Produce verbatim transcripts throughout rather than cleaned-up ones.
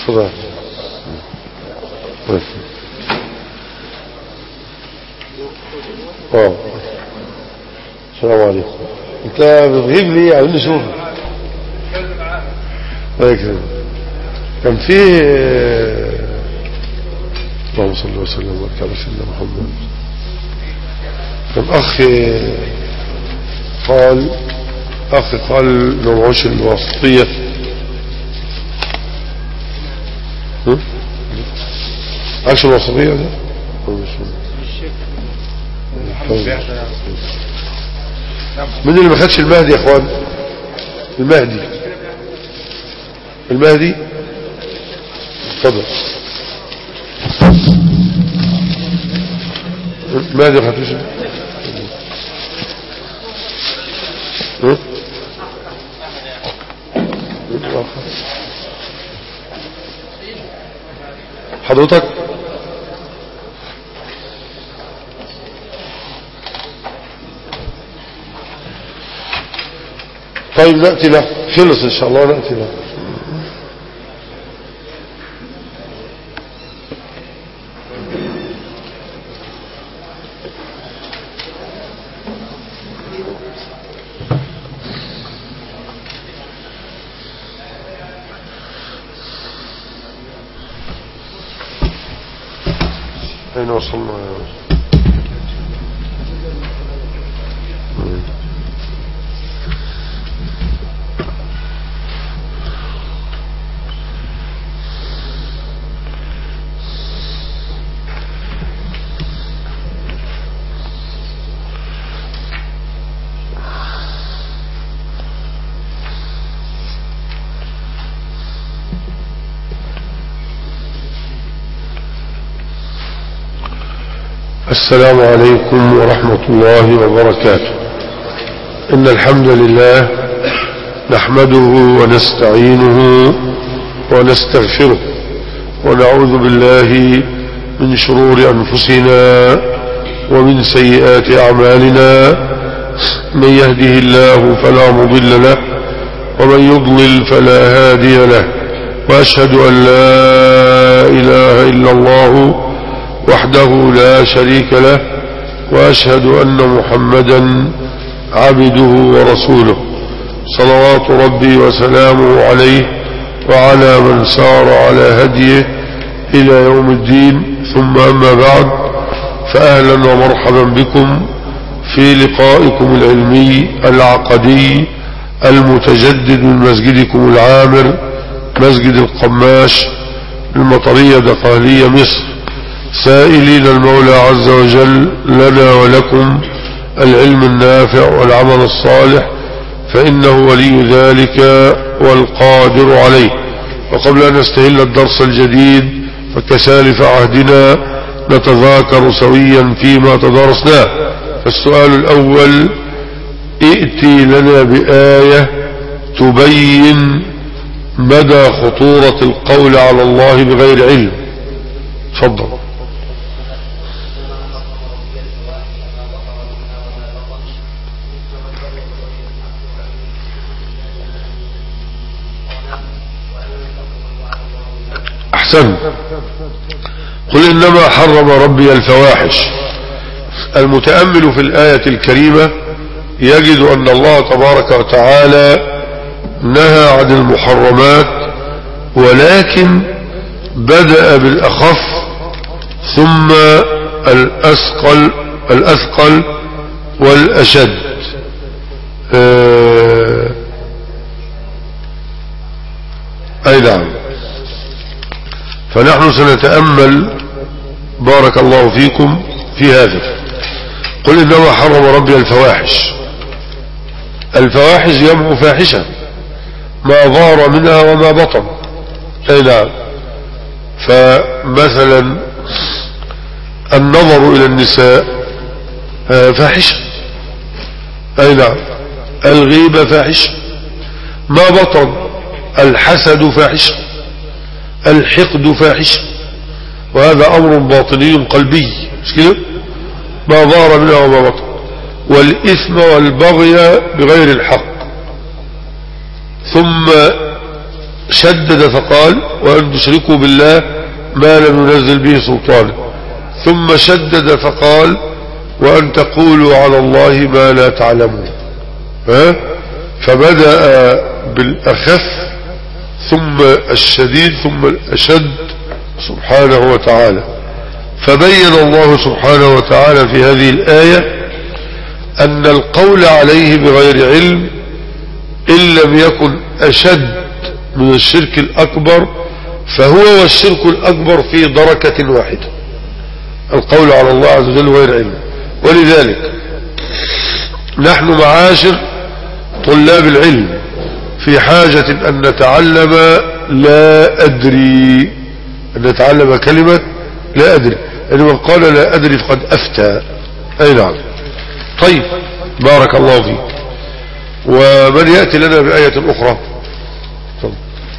تفضل. اه السلام عليكم. انت بتغيب ليه؟ عايزين نشوفك. كان فيه اللهم صل وسلم وبارك على سيدنا محمد. كان اخ قال اخ قال لو معوش الواسطية عاش الواسطية ده من اللي ما خدش المهدي يا اخوان؟ المهدي المهدي اتفضل. المهدي ما خدوش حضرتك؟ طيب نأتي له، خلص إن شاء الله نأتي له. أين وصلنا يا رجل؟ السلام عليكم ورحمة الله وبركاته. إن الحمد لله نحمده ونستعينه ونستغفره ونعوذ بالله من شرور أنفسنا ومن سيئات أعمالنا. من يهده الله فلا مضل له ومن يضلل فلا هادي له، وأشهد أن لا إله إلا الله وحده لا شريك له، وأشهد أن محمدا عبده ورسوله صلوات ربي وسلامه عليه وعلى من سار على هديه إلى يوم الدين. ثم أما بعد، فأهلا ومرحبا بكم في لقائكم العلمي العقدي المتجدد من مسجدكم العامر مسجد القماش المطرية دقهلية مصر، سائلين المولى عز وجل لنا ولكم العلم النافع والعمل الصالح، فإنه ولي ذلك والقادر عليه. وقبل أن نستهل الدرس الجديد فكسالف عهدنا نتذاكر سويا فيما تدارسناه. فالسؤال الأول: ائتي لنا بآية تبين مدى خطورة القول على الله بغير علم. تفضل. أحسن. قل إنما حرم ربي الفواحش. المتأمل في الآية الكريمة يجد أن الله تبارك وتعالى نهى عن المحرمات، ولكن بدأ بالأخف ثم الأثقل الأثقل والأشد. آه أي نعم. فنحن سنتأمل بارك الله فيكم في هذا. قل إنما حرم ربي الفواحش. الفواحش جمع فاحشة، ما ظهر منها وما بطن. أي نعم. فمثلا النظر إلى النساء فاحشة. أي نعم. الغيبة فاحشة، ما بطن. الحسد فاحشة، الحقد فاحشة، وهذا أمر باطني قلبي، مش كده؟ ما ظهر منها وما بطن. والإثم والبغي بغير الحق. ثم شدد فقال وأن تشركوا بالله ما لم ينزل به سلطانا، ثم شدد فقال وأن تقولوا على الله ما لا تعلمون. ها؟ فبدأ بالأخف ثم الشديد ثم الأشد سبحانه وتعالى. فبين الله سبحانه وتعالى في هذه الآية أن القول عليه بغير علم إن لم يكن أشد من الشرك الأكبر فهو والشرك الأكبر في دركة واحدة، القول على الله عز وجل بغير علم. ولذلك نحن معاشر طلاب العلم في حاجة أن نتعلم لا أدري، أن نتعلم كلمة لا أدري، يعني من قال لا أدري فقد أفتى. أي نعم. طيب بارك الله فيك. ومن يأتي لنا بآية أخرى؟ طب.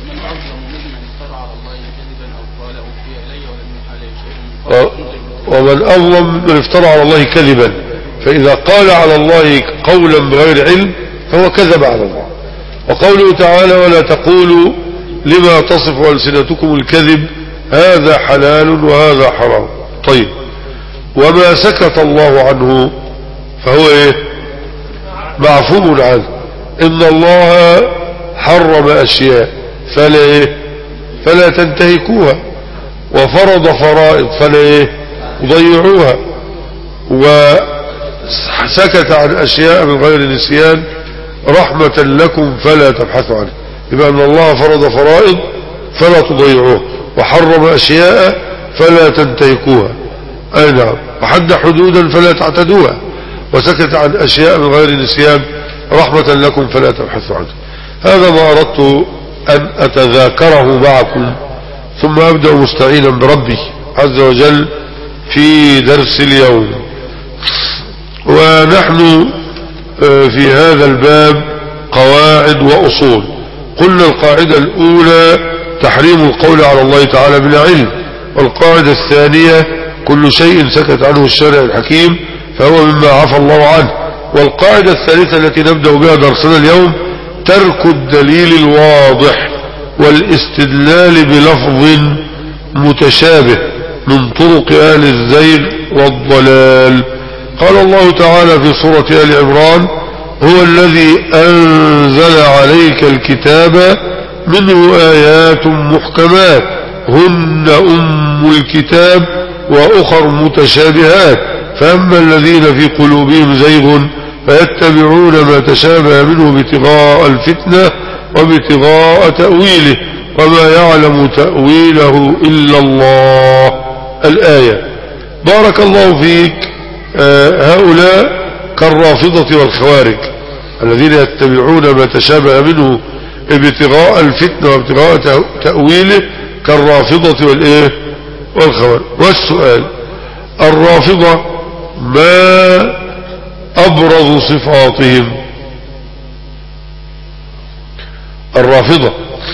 ومن أظلم من افترى على الله كذبا، فإذا قال على الله قولا بغير علم فهو كذب على الله. وقوله تعالى ولا تقولوا لما تصف ألسنتكم الكذب هذا حلال وهذا حرام. طيب وما سكت الله عنه فهو ايه؟ معفو عنه. إن الله حرم أشياء فلا ايه؟ فلا تنتهكوها، وفرض فرائض فلا ايه؟ ضيعوها، وسكت عن أشياء من غير نسيان رحمة لكم فلا تبحثوا عنه. يبقى أن الله فرض فرائض فلا تضيعوها، وحرم أشياء فلا تنتهكوها. أي نعم. وحد حدودا فلا تعتدوها، وسكت عن أشياء من غير نسيان رحمة لكم فلا تبحثوا عنه. هذا ما أردت أن أتذاكره معكم، ثم أبدأ مستعينا بربي عز وجل في درس اليوم. ونحن في هذا الباب قواعد وأصول. قلنا القاعدة الأولى تحريم القول على الله تعالى بلا علم، والقاعدة الثانية كل شيء سكت عنه الشارع الحكيم فهو مما عفى الله عنه. والقاعدة الثالثة التي نبدأ بها درسنا اليوم ترك الدليل الواضح والاستدلال بلفظ متشابه من طرق أهل الزيغ والضلال. قال الله تعالى في سورة آل عمران هو الذي أنزل عليك الكتاب منه آيات محكمات هن أم الكتاب وأخر متشابهات فأما الذين في قلوبهم زيغ فيتبعون ما تشابه منه ابتغاء الفتنة وابتغاء تأويله وما يعلم تأويله إلا الله. الآية. بارك الله فيك. آه هؤلاء كالرافضة والخوارج الذين يتبعون ما تشابه منه ابتغاء الفتنة وابتغاء تأويله كالرافضة والإيه والخوارج. والسؤال الرافضة ما أبرز صفاتهم؟ الرافضة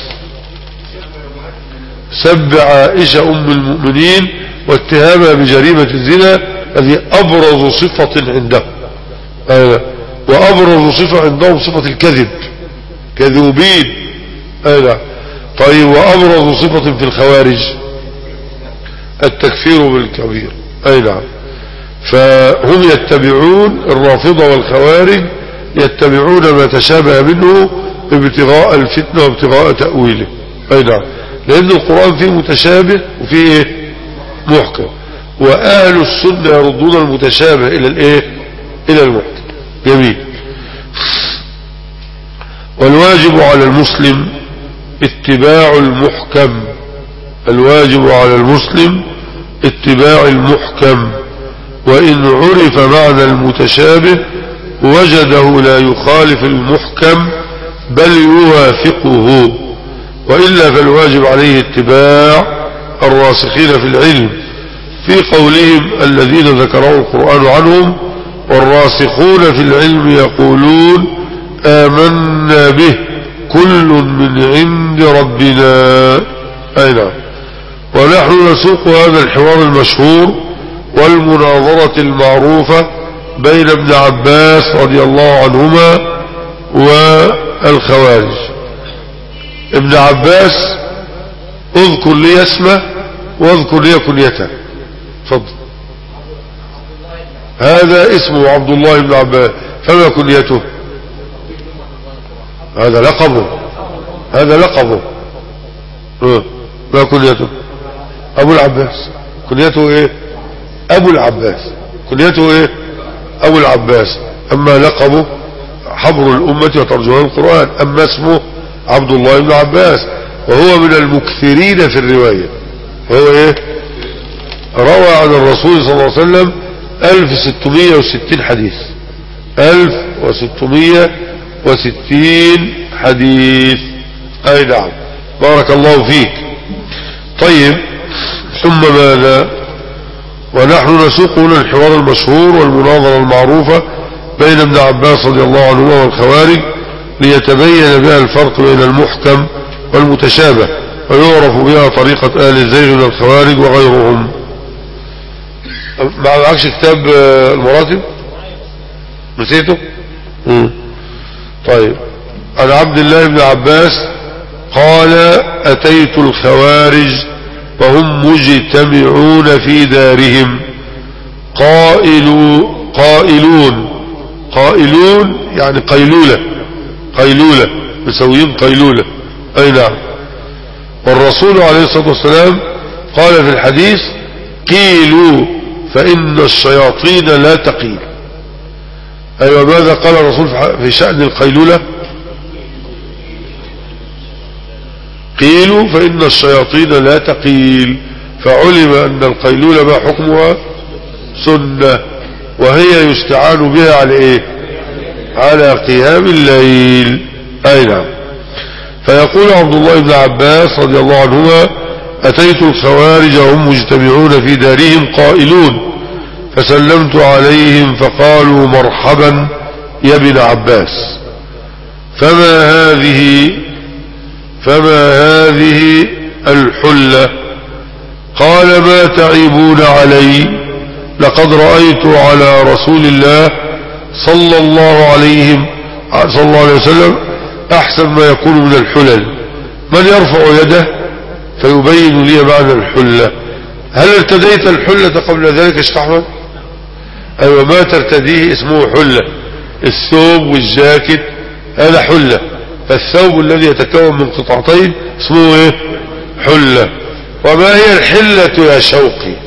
سب عائشة أم المؤمنين واتهامها بجريمة الزنا هذه أبرز صفة عندهم. آه. وأبرز صفة عندهم صفة الكذب، كذوبين. آه. طيب وأبرز صفة في الخوارج التكفير بالكبير. أي نعم. فهم يتبعون الرافضة والخوارج يتبعون ما تشابه منه ابتغاء الفتنة وابتغاء تأويله. أي نعم. لأن القرآن فيه متشابه وفيه إيه؟ محكم، وأهل السنة يردون المتشابه إلى الإيه؟ إلى المحكم. جميل. والواجب على المسلم اتباع المحكم. الواجب على المسلم اتباع المحكم، وإن عرف معنى المتشابه وجده لا يخالف المحكم بل يوافقه، وإلا فالواجب عليه اتباع الراسخين في العلم في قولهم الذين ذكره القرآن عنهم والراسخون في العلم يقولون آمنا به كل من عند ربنا. أي نعم. ونحن نسوق هذا الحوار المشهور والمناظرة المعروفة بين ابن عباس رضي الله عنهما والخوارج. ابن عباس اذكر لي اسمه واذكر لي كنيته. اتفضل. هذا اسمه عبد الله بن عباس، فما كنيته؟ هذا لقبه، هذا لقبه. ما كنيته؟ ابو العباس. كنيته ايه؟ ابو العباس. كنيته ايه؟ ابو العباس. اما لقبه حبر الامة وترجمان القرآن. اما اسمه عبد الله بن عباس، وهو من المكثرين في الرواية. وهو ايه؟ روى عن الرسول صلى الله عليه وسلم الف ستمائة وستين حديث. الف وستمائة وستين حديث. اي نعم، بارك الله فيك. طيب، ثم ماذا؟ ونحن نسوق هنا الحوار المشهور والمناظرة المعروفة بين ابن عباس رضي الله عنه والخوارج، ليتبين بها الفرق بين المحكم والمتشابه، ويعرف بها طريقة آل الزيغ من الخوارج وغيرهم. ما معكش كتاب المراتب؟ نسيته؟ مم. طيب. عن عبد الله بن عباس قال: أتيت الخوارج وهم مجتمعون في دارهم قائلو قائلون قائلون يعني قيلولة، قيلولة مسويين قيلولة. أي نعم. والرسول عليه الصلاة والسلام قال في الحديث: قيلوا فإن الشياطين لا تقيل. أيوة، ماذا قال الرسول في شأن القيلولة؟ قيلوا فإن الشياطين لا تقيل. فعلم أن القيلولة ما حكمها؟ سنة، وهي يستعان بها على إيه؟ على قيام الليل. أي نعم. فيقول عبد الله بن عباس رضي الله عنهما: أتيت الخوارج وهم مجتمعون في دارهم قائلون، فسلمت عليهم فقالوا: مرحبا يا ابن عباس، فما هذه فما هذه الحلة؟ قال: ما تعيبون علي؟ لقد رأيت على رسول الله صلى الله عليه صلى الله عليه وسلم أحسن ما يكون من الحلل. من يرفع يده فيبين لي معنى الحلة؟ هل ارتديت الحلة قبل ذلك يا شيخ أحمد؟ أيوة، ما ترتديه اسمه حلة. الثوب والجاكيت هذا حلة. فالثوب الذي يتكون من قطعتين اسمه ايه؟ حلة. وما هي الحلة يا شوقي؟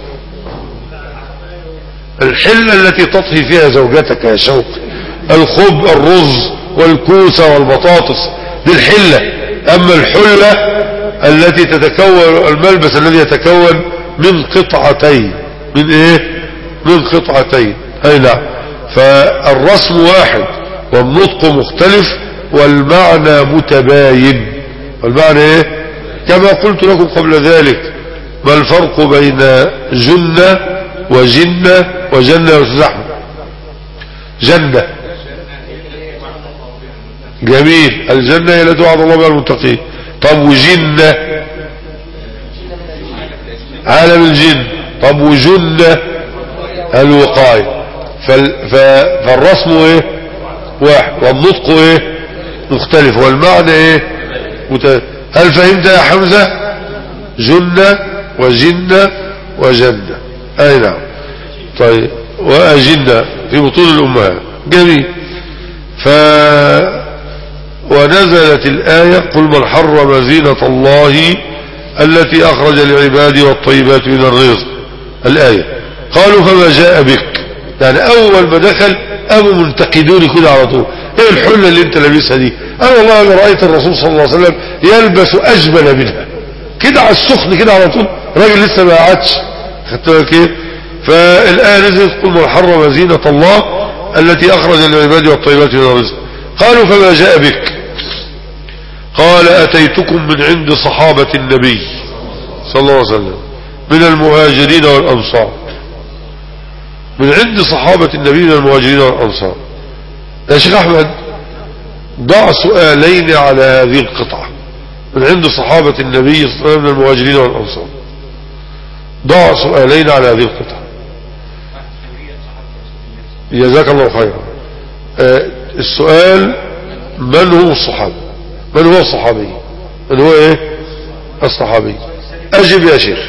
الحلة التي تطهي فيها زوجتك يا شوقي، الخب الرز والكوسة والبطاطس، دي الحلة. اما الحلة التي تتكون، الملبس الذي يتكون من قطعتين. من ايه؟ من قطعتين. اي نعم. فالرسم واحد والنطق مختلف والمعنى متباين. والمعنى ايه؟ كما قلت لكم قبل ذلك، ما الفرق بين جنة وجنة وجنة وتزحم؟ جنة جميل، الجنة هي التي وعد الله بها المتقين. طب وجنة؟ عالم الجن. طب وجنة؟ الوقاية. فالرسم ايه؟ واحد، والنطق ايه؟ مختلف، والمعنى ايه؟ مت... هل فهمت يا حمزة؟ جنة وجنة وجنة. اي نعم. طيب، واجنة في بطون الامهات. جميل. ف ونزلت الآية: قل من حرم زينة الله التي أخرج لعباده والطيبات من الرزق. الآية. قالوا: فما جاء بك؟ يعني أول ما دخل أبو منتقدوني كده على طول: ايه الحلة اللي انت لابسها دي؟ انا والله انا رأيت الرسول صلى الله عليه وسلم يلبس أجمل منها كده على السخن كده على طول، راجل لسه ما قعدش. خدت بالك ايه؟ فالآية نزلت: قل من حرم زينة الله التي أخرج لعباده والطيبات من الرزق. قالوا: فما جاء بك؟ قال: أتيتكم من عند صحابة النبي صلى الله عليه وسلم من المهاجرين والأنصار. من عند صحابة النبي من المهاجرين والأنصار. يا شيخ أحمد، ضع سؤالين على هذه القطعة: من عند صحابة النبي صلى الله عليه وسلم من المهاجرين والأنصار. ضع سؤالين على هذه القطعة. جزاك الله خيرا. آه السؤال: من هم الصحابة؟ من هو الصحابي؟ اللي هو ايه الصحابي. اجب يا شيخ.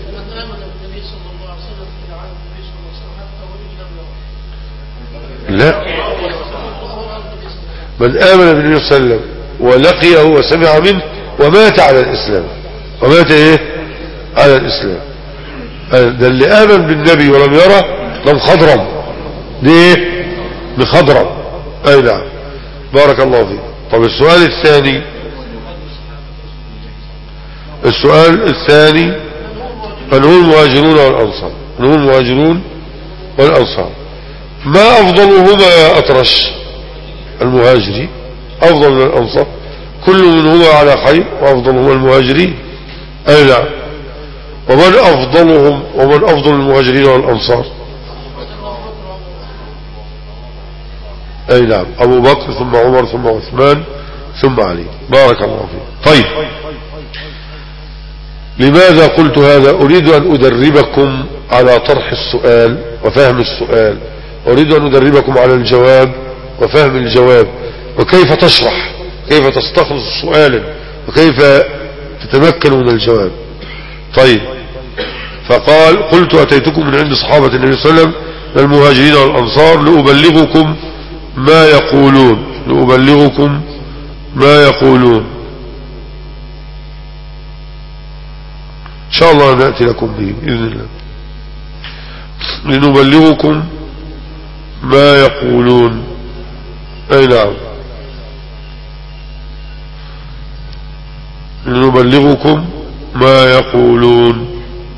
لا، من آمن بالنبي صلى الله عليه وسلم ولقيه وسمع منه ومات على الإسلام، ومات ايه على الإسلام. ده اللي آمن بالنبي ولم يرى لم خضرم، دي ايه بخضرم. اي نعم، بارك الله فيك. طب السؤال الثاني، السؤال الثاني من هم المهاجرون والأنصار؟ من هم المهاجرون والأنصار؟ ما أفضلهما يا أطرش؟ المهاجرين أفضل من الأنصار، كل منهما على خير وأفضلهما المهاجرين. أي نعم. ومن أفضلهم ومن أفضل المهاجرين والأنصار؟ أي نعم، أبو بكر ثم عمر ثم عثمان ثم علي. بارك الله فيك. طيب، لماذا قلت هذا؟ أريد أن أدربكم على طرح السؤال وفهم السؤال، أريد أن أدربكم على الجواب وفهم الجواب، وكيف تشرح، كيف تستخلص سؤالا، وكيف تتمكن من الجواب. طيب، فقال قلت أتيتكم من عند صحابة النبي صلى الله عليه وسلم المهاجرين والأنصار لأبلغكم ما يقولون، لأبلغكم ما يقولون. إن شاء الله نأتي لكم به بإذن الله، لنبلغكم ما يقولون. أي نعم، لنبلغكم ما يقولون.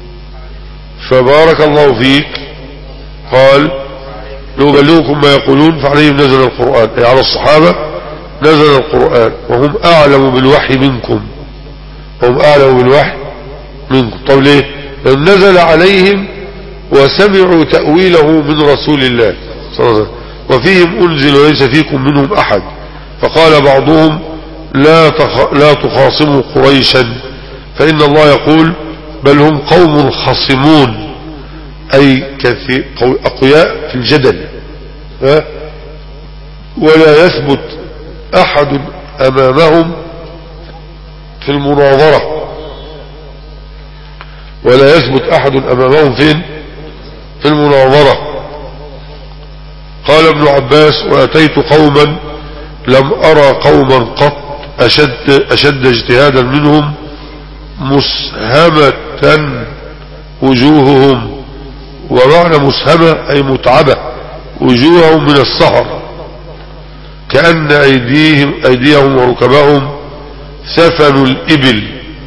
فبارك الله فيك، قال لنبلغكم ما يقولون، فعليهم نزل القرآن، أي على الصحابة نزل القرآن، وهم أعلم بالوحي منكم، هم أعلم بالوحي منكم. طب ليه؟ لأن نزل عليهم وسمعوا تأويله من رسول الله صلى الله عليه وسلم، وفيهم أنزل وليس فيكم منهم أحد. فقال بعضهم لا, تخ... لا تخاصموا قريشا فإن الله يقول بل هم قوم خصمون، أي كثير أقوياء في الجدل، ها؟ ولا يثبت أحد أمامهم في المناظرة، ولا يثبت أحد أمامهم فين في المناظرة. قال ابن عباس وأتيت قوما لم أرى قوما قط أشد, أشد اجتهادا منهم مسهمة وجوههم، ومعنى مسهمة أي متعبة، وجوههم من السهر، كأن أيديهم, أيديهم وركبهم سفن الإبل.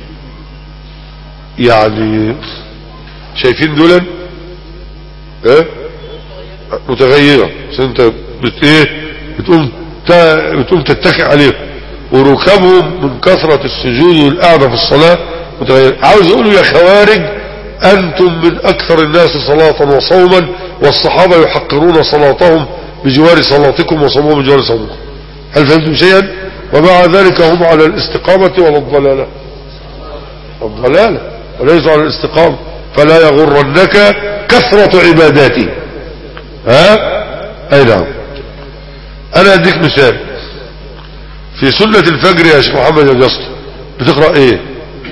يعني شايفين دولا ايه متغيرة، بس انت بت ايه بتقوم بتقوم تتكئ عليهم، وركبهم من كثرة السجود والقعدة في الصلاة متغيرة. عاوز يقولوا يا خوارج انتم من اكثر الناس صلاة وصوما، والصحابة يحقرون صلاتهم بجوار صلاتكم وصومهم بجوار صومكم. هل فهمتم شيئا؟ ومع ذلك هم على الاستقامة ولا الضلالة؟ الضلالة، وليسوا على الاستقامة. فلا يغرنك كثرة عباداتي. ها اي نعم. انا اديك مثال في سنة الفجر يا شيخ محمد يا جسر، بتقرأ ايه؟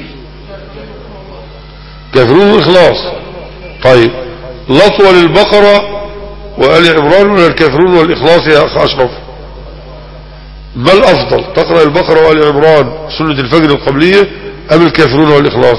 كافرون والاخلاص. طيب، لطوة للبقرة وآل عمران ولا الكافرون والاخلاص يا اخ اشرف؟ ما الافضل، تقرأ البقرة وآل عمران سنة الفجر القبلية ام الكافرون والاخلاص؟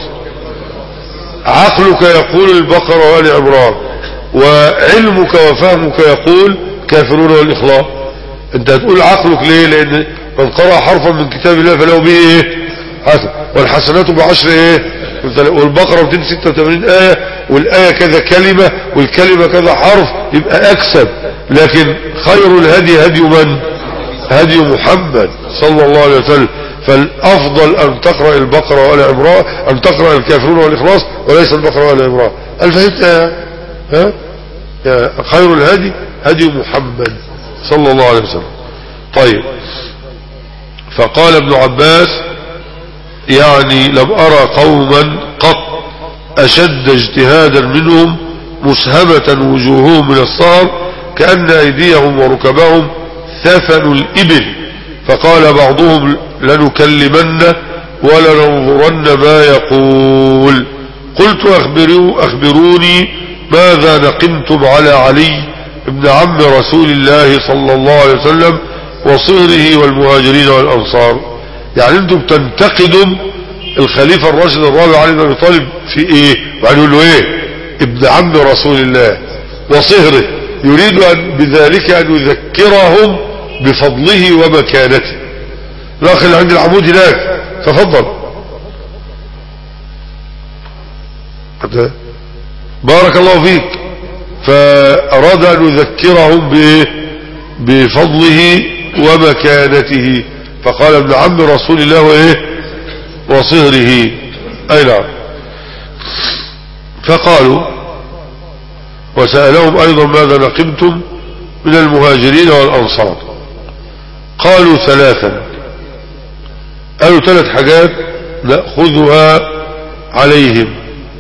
عقلك يقول البقرة وآل عمران، وعلمك وفهمك يقول كافرون والإخلاص. انت هتقول عقلك ليه؟ لان من قرأ حرفا من كتاب الله فله به ايه حسن، والحسنات بعشر ايه، والبقرة مئتين وستة وثمانين آية، والآية كذا كلمة، والكلمة كذا حرف، يبقى اكسب. لكن خير الهدي هدي من؟ هدي محمد صلى الله عليه وسلم. فالافضل ان تقرأ البقرة وآل عمران، ان تقرأ الكافرون والإخلاص وليس البقرة وآل عمران. هل فهمت ها؟ يا خير الهدي هدي محمد صلى الله عليه وسلم. طيب، فقال ابن عباس يعني لم أرى قوما قط أشد اجتهادا منهم مسهمة وجوههم من السهر، كأن أيديهم وركبهم ثفن الإبل. فقال بعضهم لنكلمن ولننظرن ما يقول. قلت أخبروا أخبروني ماذا نقمتم على علي ابن عم رسول الله صلى الله عليه وسلم وصهره والمهاجرين والأنصار. يعني انتم بتنتقدوا الخليفة الراشد الرابع علي بن أبي طالب في ايه؟ وقال يقول له ايه؟ ابن عم رسول الله وصهره، يريد أن بذلك أن يذكرهم بفضله ومكانته. الأخ اللي عند العمود هناك تفضل. بارك الله فيك. فأراد أن يذكرهم بفضله ومكانته، فقال ابن عم رسول الله وإيه وصهره. أي نعم. فقالوا وسألهم أيضا ماذا نقمتم من المهاجرين والأنصار؟ قالوا ثلاثا. قالوا ثلاث حاجات نأخذها عليهم.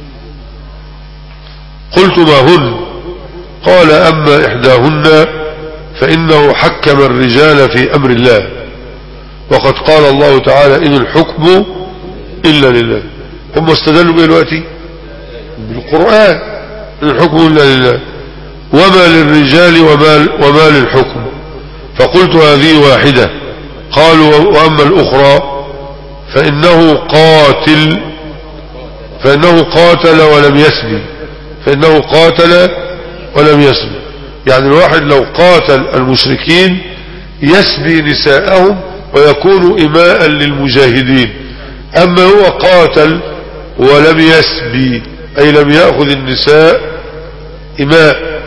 قلت ما هن؟ قال أما إحداهن فإنه حكم الرجال في أمر الله، وقد قال الله تعالى إن الحكم إلا لله. هم استدلوا بإيه دلوقتي؟ بالقرآن، إن الحكم إلا لله، وما للرجال وما, وما للحكم. فقلت هذه واحدة. قالوا وأما الأخرى فإنه قاتل فإنه قاتل ولم يسبي فإنه قاتل ولم يسبي. يعني الواحد لو قاتل المشركين يسبي نساءهم ويكون إماء للمجاهدين. أما هو قاتل ولم يسبي أي لم يأخذ النساء إماء.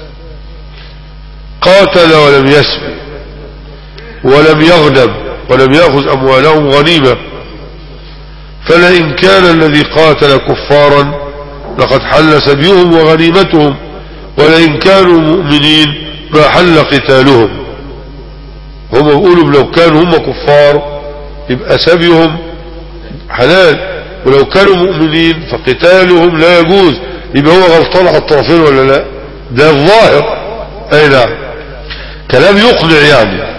قاتل ولم يسبي ولم يغنم ولم يأخذ أموالهم غنيمة. فلئن كان الذي قاتل كفارا لقد حل سبيهم وغنيمتهم، ولئن كانوا مؤمنين ما حل قتالهم. هم يقولوا لو كانوا هم كفار يبقى سبيهم حلال، ولو كانوا مؤمنين فقتالهم لا يجوز. يبقى هو غلطان على الطرفين ولا لا؟ ده الظاهر. اي نعم، كلام يقنع يعني.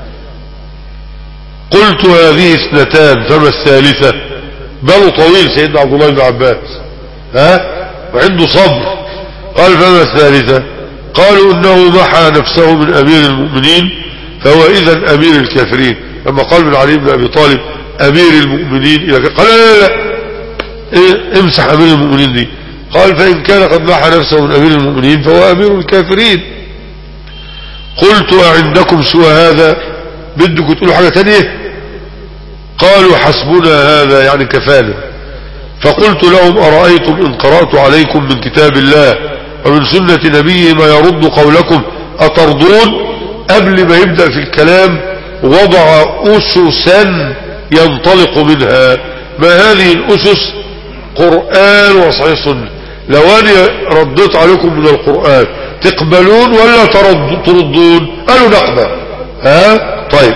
قلت هذه اثنتان فما الثالثة؟ باله طويل سيدنا عبد الله بن عباس، ها وعنده صبر. قال فما الثالثة؟ قالوا انه محى نفسه من امير المؤمنين فهو اذا امير الكافرين. لما قال من علي بن ابي طالب امير المؤمنين قال لا لا لا إيه امسح امير المؤمنين دي. قال فان كان قد محى نفسه من امير المؤمنين فهو امير الكافرين. قلت أعندكم سوى هذا؟ بدكم تقولوا حاجة تانية؟ قالوا حسبنا هذا يعني كفانا. فقلت لهم أرأيتم إن قرأت عليكم من كتاب الله ومن سنة نبيه ما يرد قولكم أترضون؟ قبل ما يبدأ في الكلام وضع أسسا ينطلق منها. ما هذه الأسس؟ قرآن وصحيح سنة. لو أنا رديت عليكم من القرآن تقبلون ولا تردون؟ قالوا نقبل. ها طيب.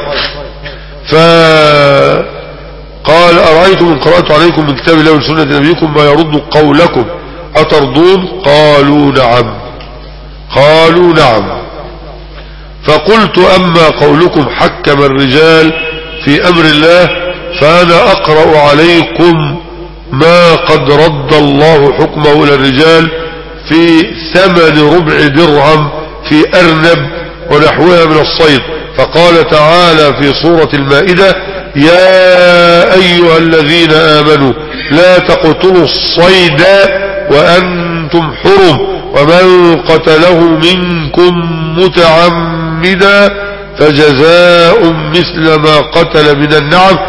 فقال أرأيتم إن قرأت عليكم من كتاب الله وسنة نبيكم ما يرد قولكم أترضون؟ قالوا نعم قالوا نعم. فقلت أما قولكم حكم الرجال في أمر الله فأنا أقرأ عليكم ما قد رد الله حكمه للرجال في ثمن ربع درهم في أرنب ونحوها من الصيد. فقال تعالى في سورة المائدة يا أيها الذين آمنوا لا تقتلوا الصيد وأنتم حرم ومن قتله منكم متعمدا فجزاء مثل ما قتل من النعم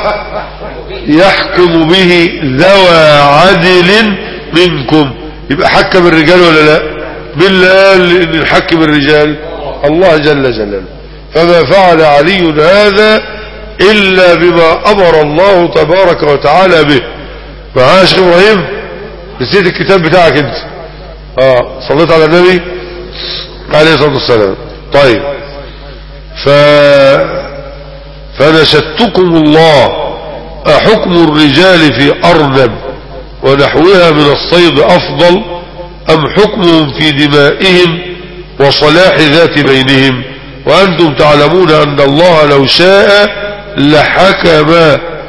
يحكم به ذوى عدل منكم. يبقى حكم الرجال ولا لا؟ بالله قال ان نحكم الرجال الله جل جلاله. فما فعل علي هذا الا بما امر الله تبارك وتعالى به. معايا شيخ ابراهيم؟ نسيت الكتاب بتاعك انت. اه صليت على النبي عليه الصلاه والسلام. طيب ف فنشدتكم الله أحكم الرجال في أرنب ونحوها من الصيد أفضل أم حكمهم في دمائهم وصلاح ذات بينهم؟ وأنتم تعلمون أن الله لو شاء لحكم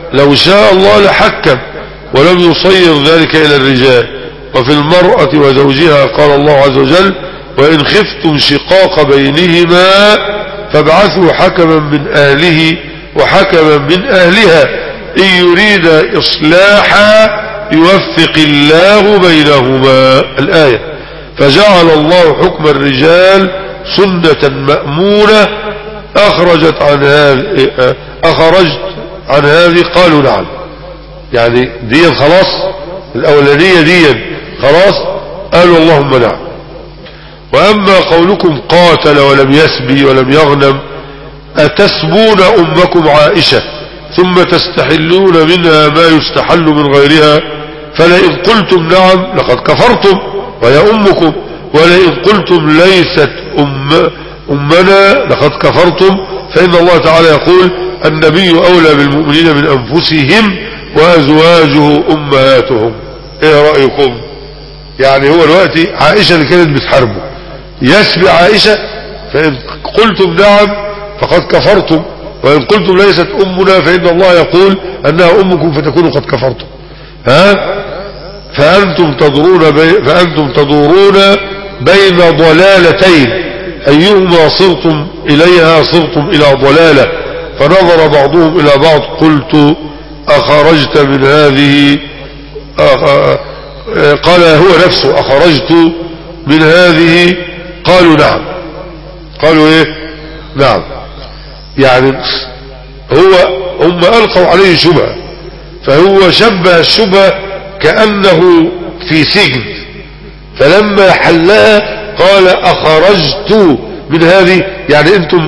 لو شاء الله لحكم ولم يصير ذلك إلى الرجال. وفي المرأة وزوجها قال الله عز وجل وإن خفتم شقاق بينهما فابعثوا حكما من أهله وحكما من أهلها إن يريد إصلاحا يوفق الله بينهما. الآية. فجعل الله حكم الرجال سنة مأمونة. أخرجت عن هذه أخرجت عن هذه قالوا نعم. يعني دي خلاص الأولانية دي خلاص قالوا اللهم نعم. وأما قولكم قاتل ولم يسبي ولم يغنم أتسبون أمكم عائشة ثم تستحلون منها ما يستحل من غيرها فلئن قلتم نعم لقد كفرتم وهي أمكم ولئن قلتم ليست أم أمنا لقد كفرتم. فإن الله تعالى يقول النبي أولى بالمؤمنين من أنفسهم وأزواجه أمهاتهم. إيه رأيكم؟ يعني هو الوقت عائشة اللي كانت بتحاربه يسبي عائشة فإن قلتم نعم فقد كفرتم وإن قلتم ليست أمنا فإن الله يقول أنها أمكم فتكونوا قد كفرتم. ها فأنتم تدورون بي فأنتم تدورون بين ضلالتين أيهما صرتم إليها صرتم إلى ضلالة. فنظر بعضهم إلى بعض قلت أخرجت من هذه أخ... قال هو نفسه أخرجت من هذه قالوا نعم. قالوا ايه نعم. يعني هو هم ألقوا عليه شبهة فهو شبه الشبهة كأنه في سجن فلما حلها قال أخرجت من هذه يعني انتم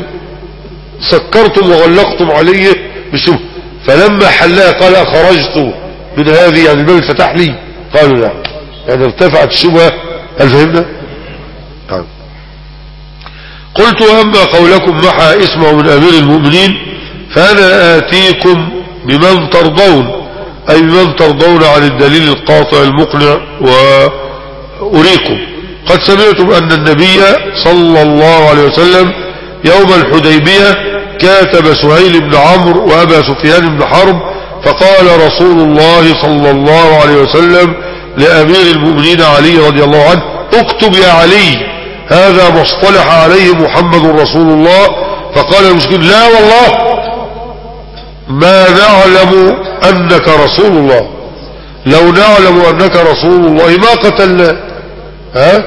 سكرتم وغلقتم عليه بشبهة فلما حلها قال أخرجت من هذه يعني الباب فتح لي قالوا نعم. يعني ارتفعت الشبهة. هل فهمنا؟ طيب. قلت وأما قولكم محى اسمه من أمير المؤمنين فأنا آتيكم بمن ترضون أي بمن ترضون عن الدليل القاطع المقنع وأريكم. قد سمعتم أن النبي صلى الله عليه وسلم يوم الحديبية كاتب سهيل بن عمرو وأبا سفيان بن حرب فقال رسول الله صلى الله عليه وسلم لأمير المؤمنين علي رضي الله عنه اكتب يا علي هذا ما اصطلح عليه محمد رسول الله. فقال المسلمون لا والله ما نعلم أنك رسول الله لو نعلم أنك رسول الله ما قتلنا. ها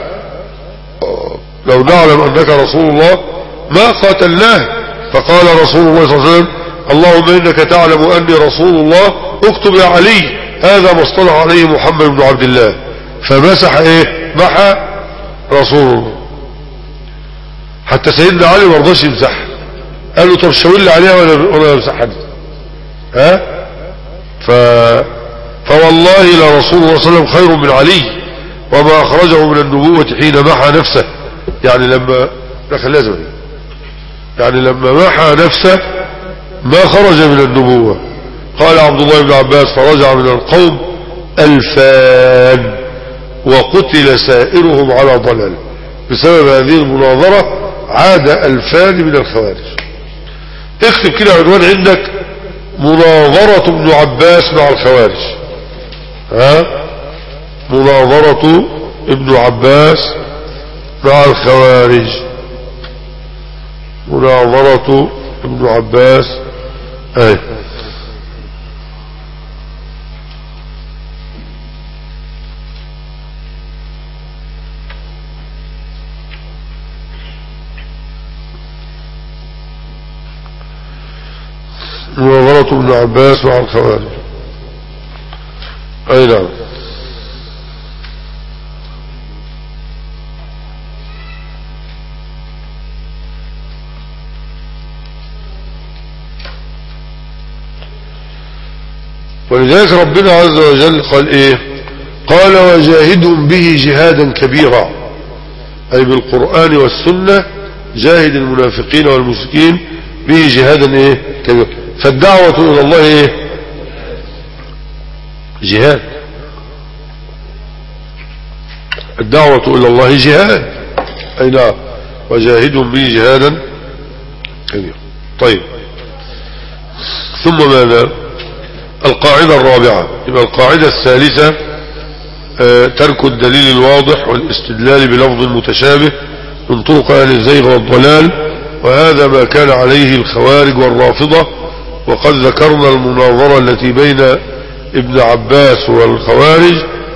لو نعلم أنك رسول الله ما قتلناه. فقال رسول الله صلى الله عليه وسلم اللهم إنك تعلم أني رسول الله اكتب يا علي هذا ما اصطلح عليه محمد بن عبد الله. فمسح ايه محى رسول الله. حتى سيدنا علي ما رضاش يمسحها قال له طب شاور لي عليها ولا ولا امسحها دي. ها ف فوالله لرسول الله صلى الله عليه وسلم خير من علي وما اخرجه من النبوة حين محى نفسه. يعني لما دخل لازم يعني لما محى نفسه ما خرج من النبوة. قال عبد الله بن عباس فرجع من القوم ألفان وقتل سائرهم على ضلال. بسبب هذه المناظرة عاد ألفان من الخوارج. اكتب كده عنوان عندك مناظرة ابن عباس مع الخوارج. ها مناظرة ابن عباس مع الخوارج. مناظرة ابن عباس اهي مناظرة ابن عباس مع الخوارج. اي نعم. ولذلك ربنا عز وجل قال ايه قال وجاهدهم به جهادا كبيرا اي بالقرآن والسنة جاهد المنافقين والمشركين به جهادا ايه كبيرا. فالدعوة الى الله ايه جهاد. الدعوة الى الله جهاد. اي نعم وجاهدهم به جهادا كبيرا. طيب ثم ماذا القاعدة الرابعة. يبقى القاعدة الثالثة آه ترك الدليل الواضح والاستدلال بلفظ متشابه من طرق أهل الزيغ والضلال، وهذا ما كان عليه الخوارج والرافضة. وقد ذكرنا المناظرة التي بين ابن عباس والخوارج،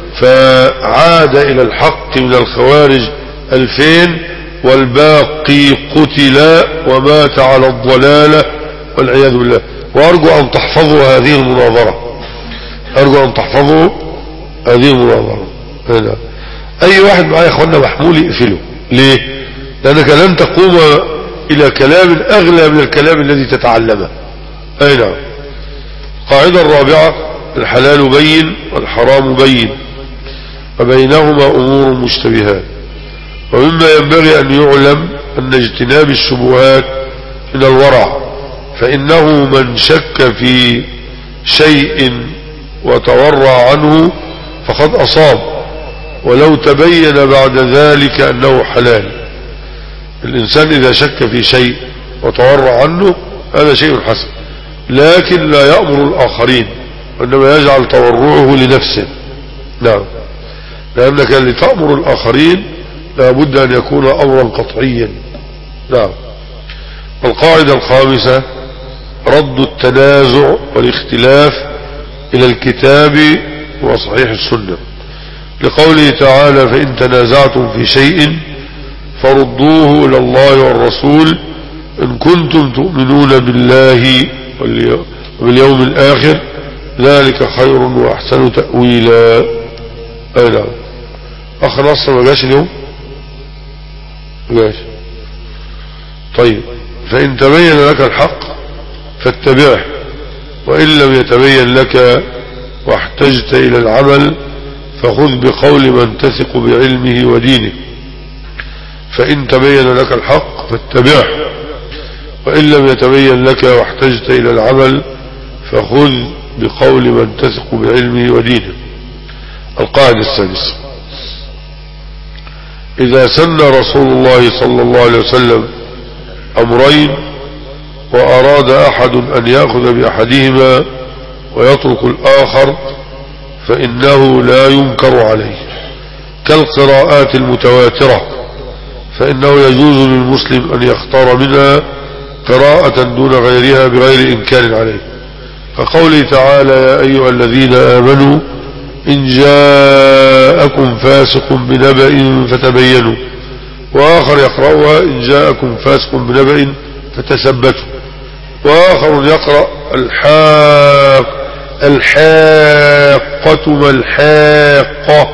فعاد إلى الحق من الخوارج ألفين والباقي قتل ومات على الضلالة والعياذ بالله. وأرجو أن تحفظوا هذه المناظرة، أرجو أن تحفظوا هذه المناظرة. هنا أي واحد معايا يا أخوانا محمول يقفله. ليه؟ لأنك لن تقوم إلى كلام أغلى من الكلام الذي تتعلمه. أي نعم. القاعدة الرابعة: الحلال بين والحرام بين، وبينهما أمور مشتبهات. ومما ينبغي أن يعلم أن اجتناب الشبهات من الورع، فإنه من شك في شيء وتورع عنه فقد أصاب، ولو تبين بعد ذلك أنه حلال. الإنسان إذا شك في شيء وتورع عنه هذا شيء حسن، لكن لا يأمر الآخرين، وإنما يجعل تورعه لنفسه. نعم، لأنك لتأمر الآخرين لابد أن يكون أمرا قطعيا. نعم. القاعدة الخامسة: رد التنازع والاختلاف إلى الكتاب وصحيح السنة، لقوله تعالى: فإن تنازعتم في شيء فردوه إلى الله والرسول إن كنتم تؤمنون بالله واليوم الآخر ذلك خير وأحسن تأويلا. أي نعم. أخ نصر ما جاش اليوم؟ ما جاش. طيب، فإن تبين لك الحق فاتبعه، وإن لم يتبين لك واحتجت إلى العمل فخذ بقول من تثق بعلمه ودينه. فإن تبين لك الحق فاتبعه، وإن لم يتبين لك واحتجت إلى العمل فخذ بقول من تثق بعلمه ودينه. القاعدة السادسة: إذا سن رسول الله صلى الله عليه وسلم أمرين وأراد أحد أن يأخذ بأحدهما ويترك الآخر فإنه لا ينكر عليه، كالقراءات المتواترة، فإنه يجوز للمسلم أن يختار منها قراءة دون غيرها بغير إنكار عليه، كقوله تعالى: يا أيها الذين آمنوا إن جاءكم فاسق بنبأ فتبينوا، وآخر يقرأها: إن جاءكم فاسق بنبأ فتثبتوا، وآخر يقرأ: الحاق الحاقة ما الحاقة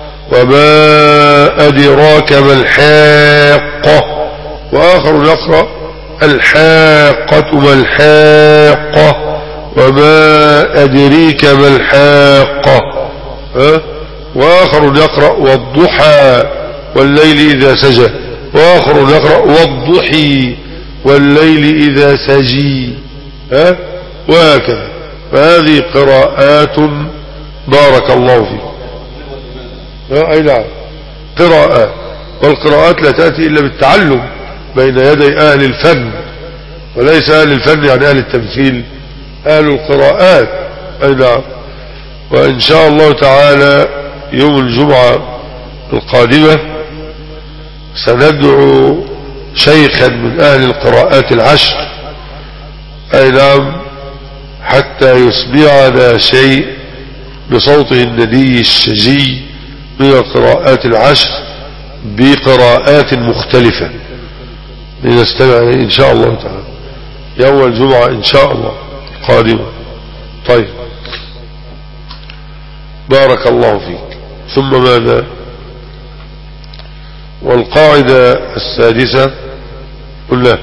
وما أدراك ما الحاقة، وآخر يقرأ: الحاقة ما الحاقة وما أدريك ما الحاقة، أه؟ وآخر يقرأ: والضحى والليل إذا سجى، وآخر يقرأ: والضحي والليل إذا سجي، أه؟ وهكذا. فهذه قراءات بارك الله فيك. أه؟ أي نعم، قراءات، والقراءات لا تأتي إلا بالتعلم بين يدي أهل الفن، وليس أهل الفن يعني أهل التمثيل، أهل القراءات. أي نعم. وإن شاء الله تعالى يوم الجمعة القادمة سندعو شيخا من أهل القراءات العشر، أي نعم، حتى يسمعنا شيء بصوته الندي الشجي من القراءات العشر بقراءات مختلفة لنستمع إن شاء الله تعالى يوم الجمعة إن شاء الله القادمة. طيب، بارك الله فيك. ثم ماذا؟ والقاعدة السادسة قلنا: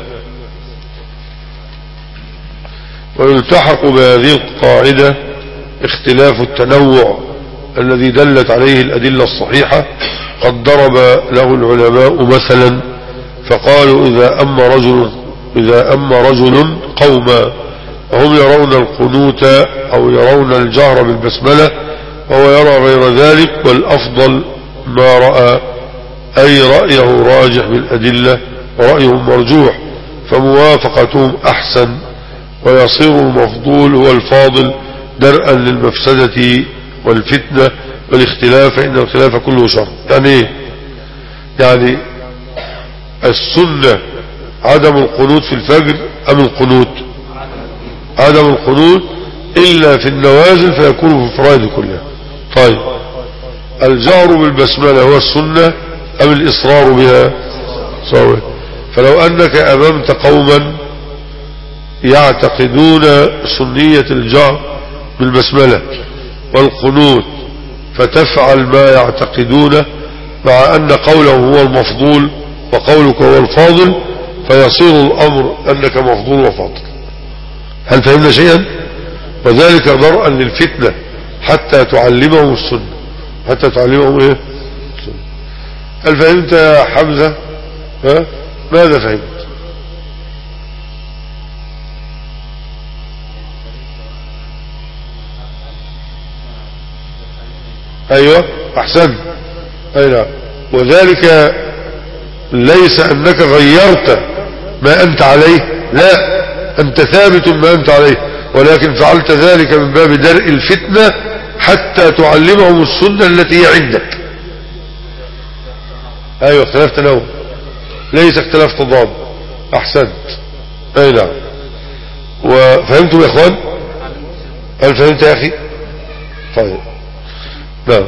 ويلتحق بهذه القاعدة اختلاف التنوع الذي دلت عليه الأدلة الصحيحة. قد ضرب له العلماء مثلا فقالوا: إذا أم رجل إذا أم رجل قوما وهم يرون القنوت أو يرون الجهر بالبسملة وهو يرى غير ذلك، والأفضل ما رأى، أي رأيه راجح بالأدلة ورأيهم مرجوح، فموافقتهم أحسن، ويصير المفضول هو الفاضل درءا للمفسدة والفتنة والاختلاف، فإن الاختلاف كله شر. يعني ايه؟ يعني السنة عدم القنوت في الفجر أم القنوت؟ عدم القنوت إلا في النوازل فيكون في الفرائض كلها. طيب الجهر بالبسملة هو السنة أم الإصرار بها؟ صحيح. فلو أنك أممت قوما يعتقدون سنية الجهر بالبسملة والقنوت فتفعل ما يعتقدونه مع أن قوله هو المفضول وقولك هو الفاضل، فيصير الأمر أنك مفضول وفاضل. هل فهمنا شيئا؟ وذلك درءا للفتنة حتى تعلمهم السنة، حتى تعلمهم ايه السنة. هل فهمت يا حمزة؟ ها؟ ماذا فهمت؟ ايوه احسن. اي نعم. وذلك ليس انك غيرت ما انت عليه، لا، انت ثابت ما انت عليه، ولكن فعلت ذلك من باب درء الفتنة حتى تعلمهم السنة التي هي عندك. ايوه اختلاف تنوع ليس اختلاف تضاد. احسنت. اي نعم. وفهمتم يا اخوان؟ هل فهمت يا اخي؟ طيب نعم.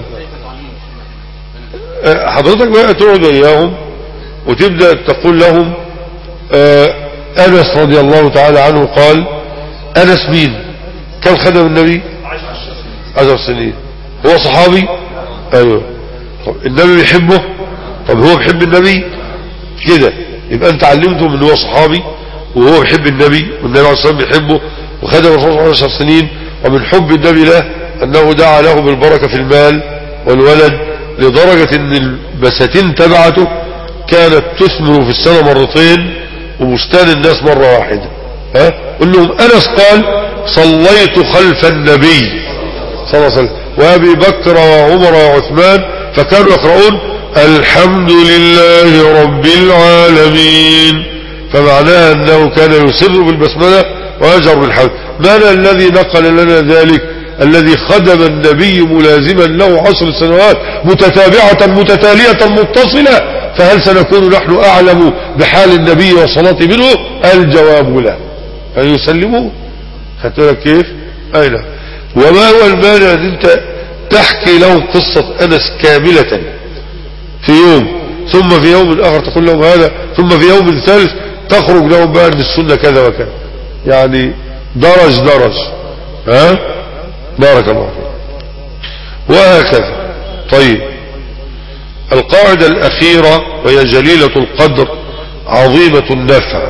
حضرتك بقى تقعد وياهم وتبدأ تقول لهم آه أنس رضي الله تعالى عنه قال. أنس مين؟ كم خدم النبي؟ عشر سنين. هو صحابي؟ ايوه. طب النبي بيحبه؟ طب هو بيحب النبي؟ كده يبقى انت علمته من هو صحابي وهو بيحب النبي والنبي عليه الصلاة والسلام بيحبه وخدم الرسول عشر سنين، ومن حب النبي له انه دعا له بالبركة في المال والولد، لدرجة ان البساتين تبعته كانت تثمر في السنة مرتين وبستان الناس مرة واحدة. ها؟ قل لهم أنس قال صليت خلف النبي صلى الله عليه وسلم وأبي بكر وعمر وعثمان فكانوا يقرؤون الحمد لله رب العالمين، فمعناها أنه كان يسر بالبسملة ويجهر بالحمد. من الذي نقل لنا ذلك؟ الذي خدم النبي ملازما له عشر سنوات متتابعة متتالية متصلة، فهل سنكون نحن أعلم بحال النبي وصلاته منه؟ الجواب لا. أن يسلموا. خدت بالك كيف؟ أين؟ وما هو المانع أن أنت تحكي لهم قصة أنس كاملة في يوم، ثم في يوم آخر تقول لهم هذا، ثم في يوم ثالث تخرج لهم بقى أن السنة كذا وكذا، يعني درج درج. ها؟ بارك الله فيك. وهكذا. طيب القاعدة الأخيرة وهي جليلة القدر عظيمة النفع.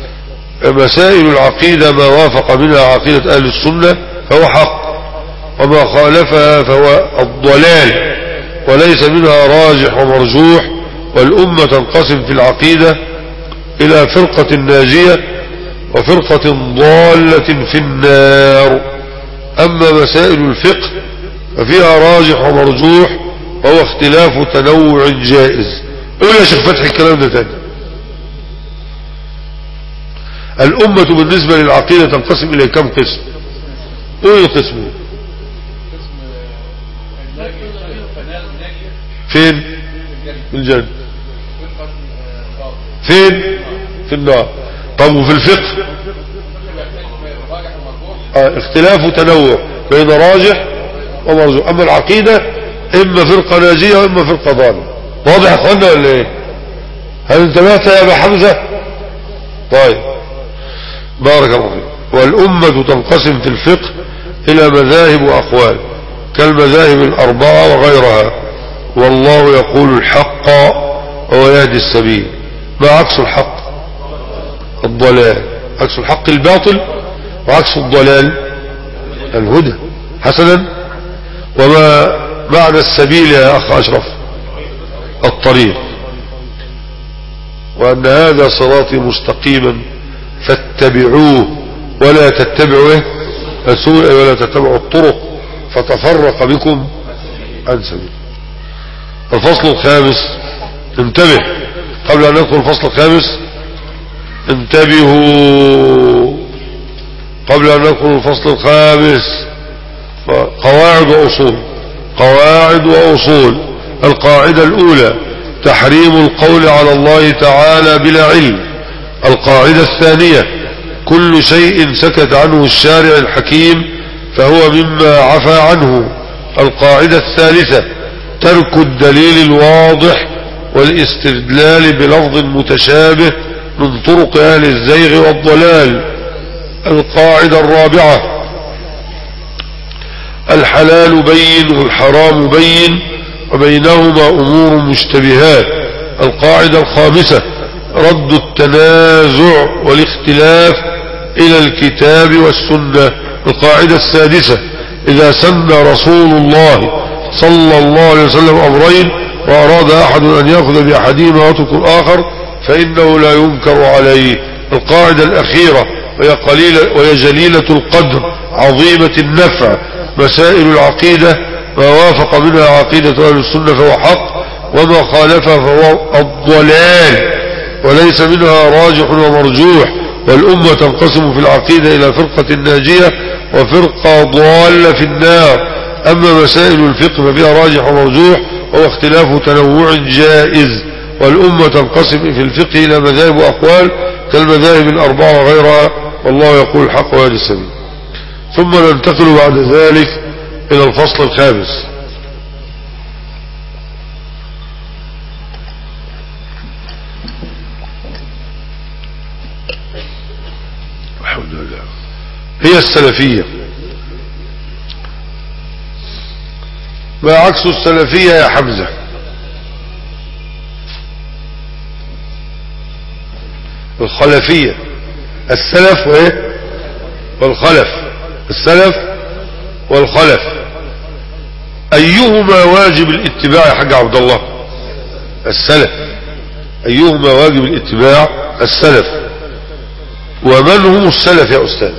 مسائل العقيدة ما وافق منها عقيدة أهل السنة فهو حق، وما خالفها فهو الضلال، وليس منها راجح ومرجوح. والأمة تنقسم في العقيدة إلى فرقة ناجية وفرقة ضالة في النار. أما مسائل الفقه ففيها راجح ومرجوح وهو اختلاف تنوع جائز. قول يا شيخ فتحي الكلام ده تاني. الأمة بالنسبة للعقيدة تنقسم إلى كم قسم؟ قول القسم. فين؟ في الجنة. فين؟ في النار. طب وفي الفقه؟ اه اختلاف تنوع بين راجح ومرجوح. أما العقيدة إما فرقة ناجية وإما فرقة ضالة. واضح يا أخوانا ولا إيه؟ هل انتبهت يا أبا حمزة؟ طيب بارك الله فيك. والأمة تنقسم في الفقه إلى مذاهب وأقوال كالمذاهب الأربعة وغيرها، والله يقول الحق وهو يهدي السبيل. ما عكس الحق؟ الضلال. عكس الحق الباطل، وعكس الضلال الهدى. حسنا. وما معنى السبيل يا أخ أشرف؟ الطريق. وأن هذا صراطي مستقيما فاتبعوه ولا تتبعوا ايه السبل، ولا تتبعوا الطرق فتفرق بكم عن سبيل. الفصل الخامس. انتبه قبل أن ندخل الفصل الخامس، انتبهوا قبل أن ندخل الفصل الخامس. قواعد وأصول. قواعد وأصول. القاعدة الأولى تحريم القول على الله تعالى بلا علم. القاعدة الثانية كل شيء سكت عنه الشارع الحكيم فهو مما عفى عنه. القاعدة الثالثة ترك الدليل الواضح والاستدلال بلفظ متشابه من طرق أهل الزيغ والضلال. القاعدة الرابعة الحلال بين والحرام بين وبينهما أمور مشتبهات. القاعدة الخامسة رد التنازع والاختلاف إلى الكتاب والسنة. القاعدة السادسة إذا سن رسول الله صلى الله عليه وسلم أمرين وأراد أحد أن يأخذ بأحدهما ويترك الآخر فإنه لا ينكر عليه. القاعدة الأخيرة وهي قليلة وهي جليلة القدر عظيمة النفع مسائل العقيدة ما وافق منها عقيدة أهل السنة فهو حق وما خالفها فهو الضلال وليس منها راجح ومرجوح. والأمة تنقسم في العقيدة إلى فرقة ناجية وفرقة ضالة في النار. أما مسائل الفقه ففيها راجح ومرجوح وهو اختلاف تنوع جائز. والأمة تنقسم في الفقه إلى مذاهب وأقوال كالمذاهب الأربعة وغيرها والله يقول الحق ويهدي السبيل. ثم ننتقل بعد ذلك إلى الفصل الخامس. الحمد لله. هي السلفية. ما عكس السلفية يا حمزة؟ الخلفية. السلف وايه والخلف. السلف والخلف أيهما واجب الاتباع يا حاج عبد الله؟ السلف. أيهما واجب الاتباع؟ السلف. ومن هم السلف يا أستاذ؟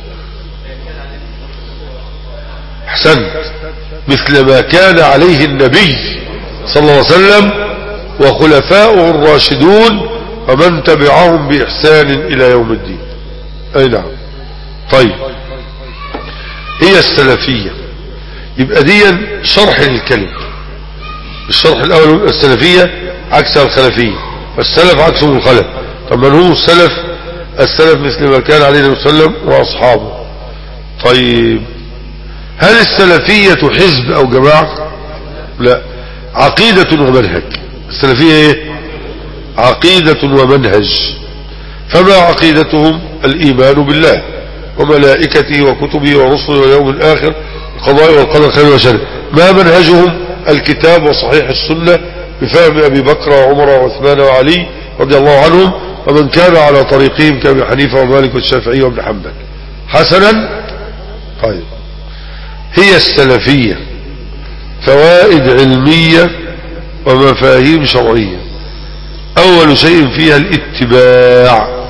أحسنت. مثل ما كان عليه النبي صلى الله عليه وسلم وخلفاؤه الراشدون ومن تبعهم بإحسان إلى يوم الدين. أي نعم. طيب هي السلفية يبقى دي شرح للكلمة. الشرح الأول السلفية عكس الخلفية والسلف عكسهم الخلف. طب من هم السلف؟ السلف مثل ما كان عليه النبي صلى الله عليه وسلم وأصحابه. طيب هل السلفية حزب أو جماعة؟ لا، عقيدة ومنهج. السلفية ايه؟ عقيدة ومنهج. فما عقيدتهم؟ الإيمان بالله وملائكته وكتبه ورسله واليوم الآخر القضاء والقدر خير وشر. ما منهجهم؟ الكتاب وصحيح السنة بفهم أبي بكر وعمر وعثمان وعلي رضي الله عنهم ومن كان على طريقهم كأبي حنيفة ومالك والشافعي وابن حنبل. حسنا. طيب هي السلفية فوائد علمية ومفاهيم شرعية. أول شيء فيها الاتباع.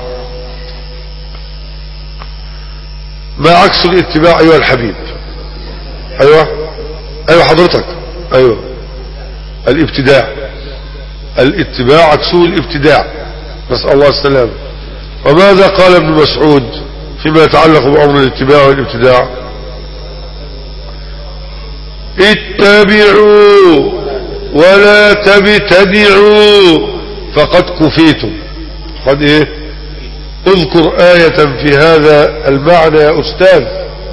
ما عكس الاتباع أيها الحبيب؟ أيوة أيوة حضرتك. أيوة الابتداع. الاتباع عكسه الابتداع. نسأل الله السلام. وماذا قال ابن مسعود فيما يتعلق بأمر الاتباع والابتداع؟ اتبعوا ولا تبتدعوا فقد كفيتم. قد ايه؟ اذكر آية في هذا المعنى يا أستاذ.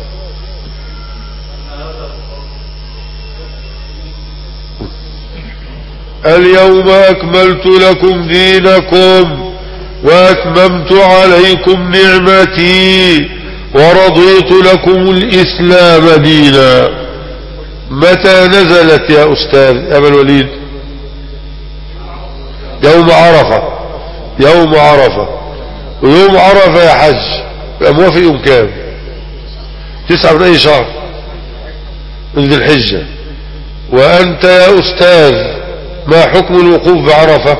اليوم أكملت لكم دينكم وأتممت عليكم نعمتي ورضيت لكم الإسلام دينا. متى نزلت يا أستاذ يا أبا الوليد؟ يوم عرفة. يوم عرفة. ويوم عرفة يا حج يبقى موافق يوم كام؟ تسعة من أي شهر؟ من ذي الحجة. وأنت يا أستاذ ما حكم الوقوف بعرفة؟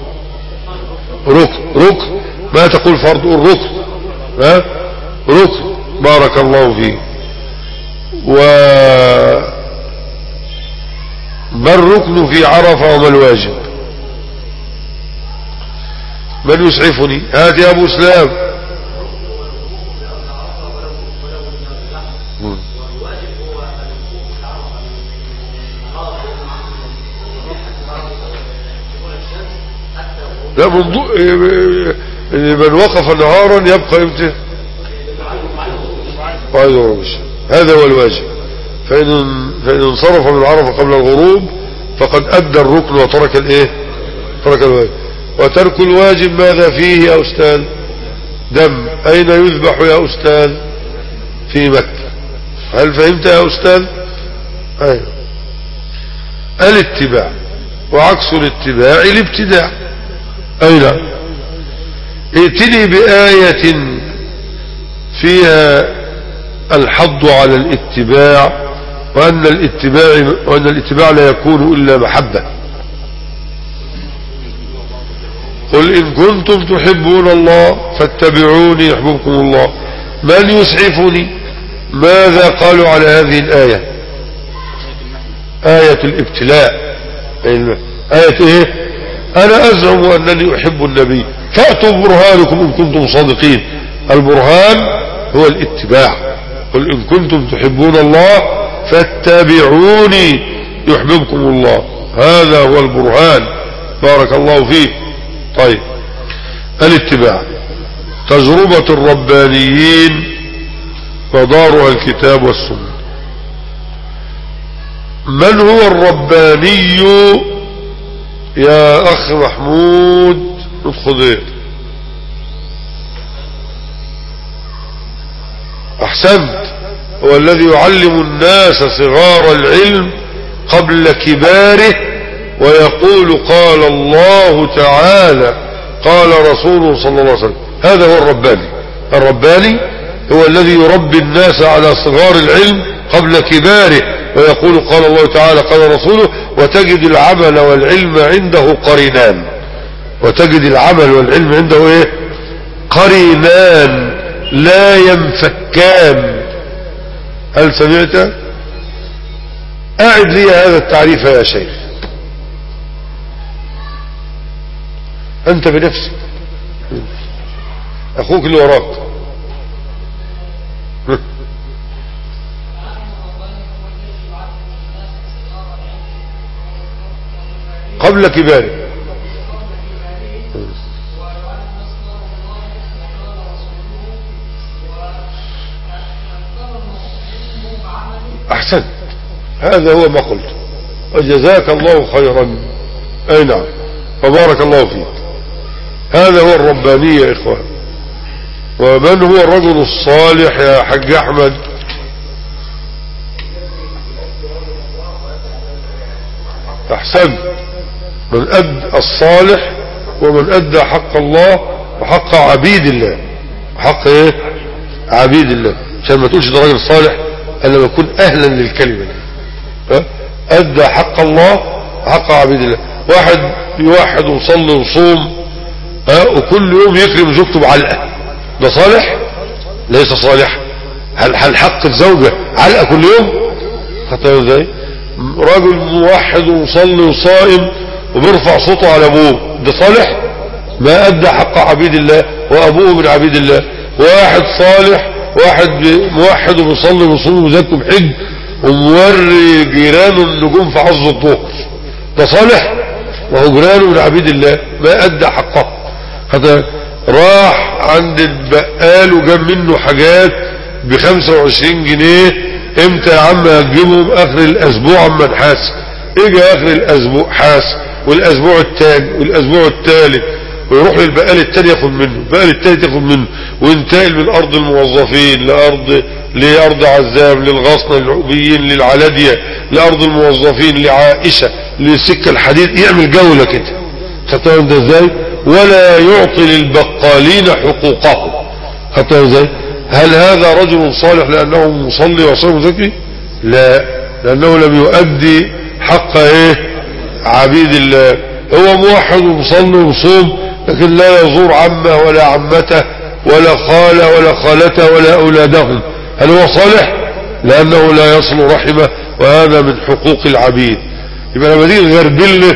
ركن. ركن. ما تقول فرض؟ قول ركن. ها ركن. بارك الله فيك. و ما الركن في عرفة وما الواجب؟ من يسعفني؟ هات يا ابو اسلام. لا من ضوء من وقف نهارا يبقى امتى هذا هو الواجب. فإن, فإن انصرف من عرفة قبل الغروب فقد أدى الركن وترك الايه ترك الواجب. وترك الواجب ماذا فيه يا أستاذ؟ دم. أين يذبح يا أستاذ؟ في مكة. هل فهمت يا أستاذ؟ أيوه. الاتباع وعكس الاتباع الابتداع. أي نعم. ائتني بآية فيها الحض على الاتباع وأن الاتباع, وأن الاتباع لا يكون إلا محبة. قل إن كنتم تحبون الله فاتبعوني يحببكم الله. من يسعفني؟ ماذا قالوا على هذه الآية؟ آية الابتلاء. آية ايه؟ أنا أزعم أنني أحب النبي فأتوا برهانكم إن كنتم صادقين. البرهان هو الاتباع. قل إن كنتم تحبون الله فاتبعوني يحببكم الله. هذا هو البرهان. بارك الله فيك. طيب الاتباع تجربة الربانيين ودارها الكتاب والسنة. من هو الرباني يا أخ محمود الخضير؟ أحسنت. هو الذي يعلم الناس صغار العلم قبل كباره ويقول قال الله تعالى قال رسوله صلى الله عليه وسلم. هذا هو الرباني. الرباني هو الذي يربي الناس على صغار العلم قبل كباره ويقول قال الله تعالى قال رسوله. وتجد العمل والعلم عنده قرينان. وتجد العمل والعلم عنده ايه؟ قرينان لا ينفكان. هل سمعت؟ أعد لي هذا التعريف يا شيخ أنت بنفسك. أخوك اللي وراك. قبل كباره. أحسن. هذا هو ما قلت وجزاك الله خيرا. أي نعم وبارك الله فيك. هذا هو الرباني يا إخوان. ومن هو الرجل الصالح يا حاج أحمد؟ أحسن. من أدى الصالح ومن أدى حق الله وحق عبيد الله. حق ايه؟ عبيد الله. عشان ما تقولش ده راجل صالح الا لما يكون اهلا للكلمه دي. أدى حق الله وحق عبيد الله. واحد بيوحد ويصلي ويصوم وكل يوم يكرم زوجته بعلقه، ده صالح؟ ليس صالح. هل هل حق الزوجه علقه كل يوم؟ خدتها ازاي؟ راجل موحد ومصلي وصائم وبيرفع صوته على ابوه، ده صالح؟ ما ادى حق عبيد الله وابوه من عبيد الله. واحد صالح واحد موحد وبيصلي ويصوم ويزكي بحج وموري جيرانه النجوم في عز الظهر، ده صالح؟ وهو جيرانه من عبيد الله ما ادى حقه. هذا راح عند البقال وجاب منه حاجات بخمسة وعشرين جنيه. امتى يا عم هتجيبهم؟ اخر الاسبوع اما نحاسب. اجى اخر الاسبوع حاسب، والاسبوع الثاني والاسبوع الثالث، ويروح للبقال الثاني ياخد منه، البقال الثالث ياخد منه، وينتقل من ارض الموظفين لارض لارض عزام، للغصن، للعقبيين، للعلادية، لارض الموظفين، لعائشة، لسكة الحديد، يعمل جولة كده. خدتها انت ازاي؟ ولا يعطي للبقالين حقوقهم. خدتها ازاي؟ هل هذا رجل صالح لانه مصلي وصوم وزكي؟ لا، لانه لم يؤدي حق ايه؟ عبيد الله. هو موحد ومصلي وصوم لكن لا يزور عمه ولا عمته ولا خاله ولا خالته ولا اولادهم. هل هو صالح؟ لانه لا يصل رحمه، وهذا من حقوق العبيد. يبقى لما تيجي الغربله